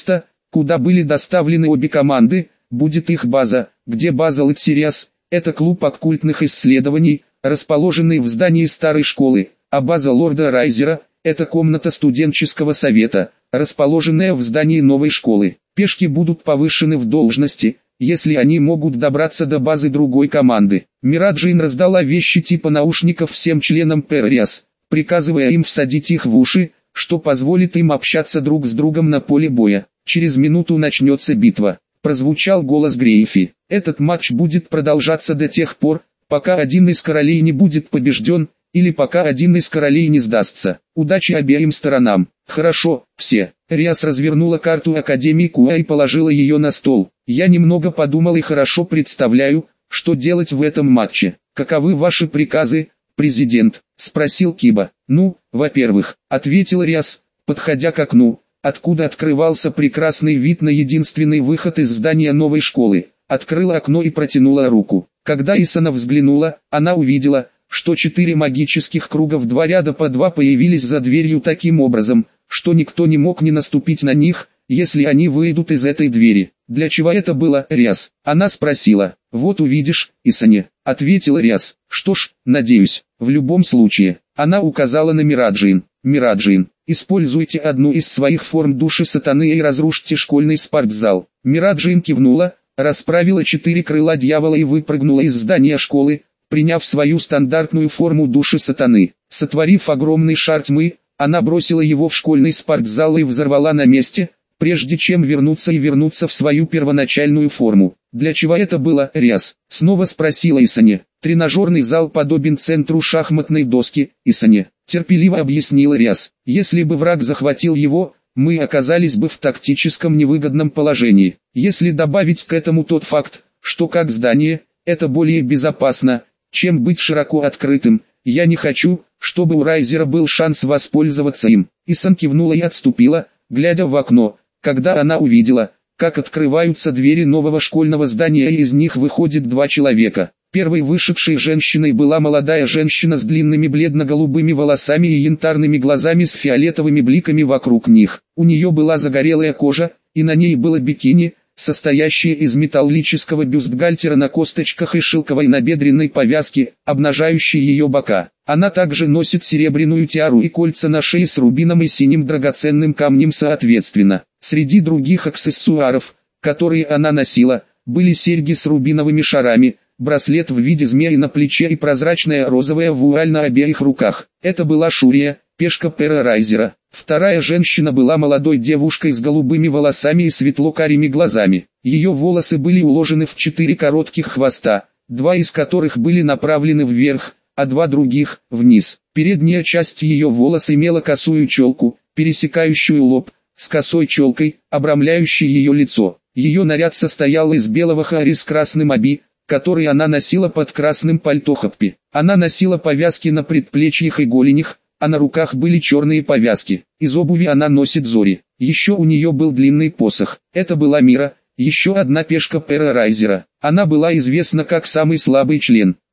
куда были доставлены обе команды, будет их база, где база Латсириас, это клуб оккультных исследований, расположенный в здании старой школы, а база Лорда Райзера, это комната студенческого совета, расположенная в здании новой школы. Пешки будут повышены в должности, если они могут добраться до базы другой команды. Мираджин раздала вещи типа наушников всем членам ПРС, приказывая им всадить их в уши, что позволит им общаться друг с другом на поле боя. Через минуту начнется битва. Прозвучал голос Грейфи. Этот матч будет продолжаться до тех пор, пока один из королей не будет побежден, или пока один из королей не сдастся. Удачи обеим сторонам. Хорошо, все. Риас развернула карту Академии Куа и положила ее на стол. Я немного подумал и хорошо представляю, что делать в этом матче. Каковы ваши приказы, президент? Спросил Киба. Ну, во-первых, ответил Риас, подходя к окну, откуда открывался прекрасный вид на единственный выход из здания новой школы. Открыла окно и протянула руку. Когда Исана взглянула, она увидела, что 4 магических круга в 2 ряда по 2 появились за дверью таким образом, что никто не мог не наступить на них, если они выйдут из этой двери. Для чего это было, Риас? Она спросила. Вот увидишь, Исане, ответил Риас. Что ж, надеюсь, в любом случае. Она указала на Мираджин. Мираджин, используйте одну из своих форм души сатаны и разрушьте школьный спортзал. Мираджин кивнула, расправила 4 крыла дьявола и выпрыгнула из здания школы, приняв свою стандартную форму души сатаны. Сотворив огромный шар тьмы, она бросила его в школьный спортзал и взорвала на месте, прежде чем вернуться в свою первоначальную форму. Для чего это было, Риас? Снова спросила Исане. Тренажерный зал подобен центру шахматной доски, Исане. Терпеливо объяснила Риас. Если бы враг захватил его, мы оказались бы в тактическом невыгодном положении. Если добавить к этому тот факт, что как здание, это более безопасно, чем быть широко открытым, я не хочу, чтобы у Райзера был шанс воспользоваться им. Исан кивнула и отступила, глядя в окно, когда она увидела, как открываются двери нового школьного здания и из них выходит 2 человека. Первой вышедшей женщиной была молодая женщина с длинными бледно-голубыми волосами и янтарными глазами с фиолетовыми бликами вокруг них. У нее была загорелая кожа, и на ней было бикини, состоящее из металлического бюстгальтера на косточках и шелковой набедренной повязки, обнажающей ее бока. Она также носит серебряную тиару и кольца на шее с рубином и синим драгоценным камнем соответственно. Среди других аксессуаров, которые она носила, были серьги с рубиновыми шарами, браслет в виде змеи на плече и прозрачная розовая вуаль на обеих руках. Это была Шурия, пешка Пера Райзера. Вторая женщина была молодой девушкой с голубыми волосами и светло-карими глазами. Ее волосы были уложены в 4 коротких хвоста, 2 из которых были направлены вверх, а 2 других – вниз. Передняя часть ее волос имела косую челку, пересекающую лоб, с косой челкой, обрамляющей ее лицо. Ее наряд состоял из белого хари с красным оби, который она носила под красным пальто хаппи. Она носила повязки на предплечьях и голенях, а на руках были черные повязки. Из обуви она носит зори. Еще у нее был длинный посох. Это была Мира, еще одна пешка Пера Райзера. Она была известна как самый слабый член.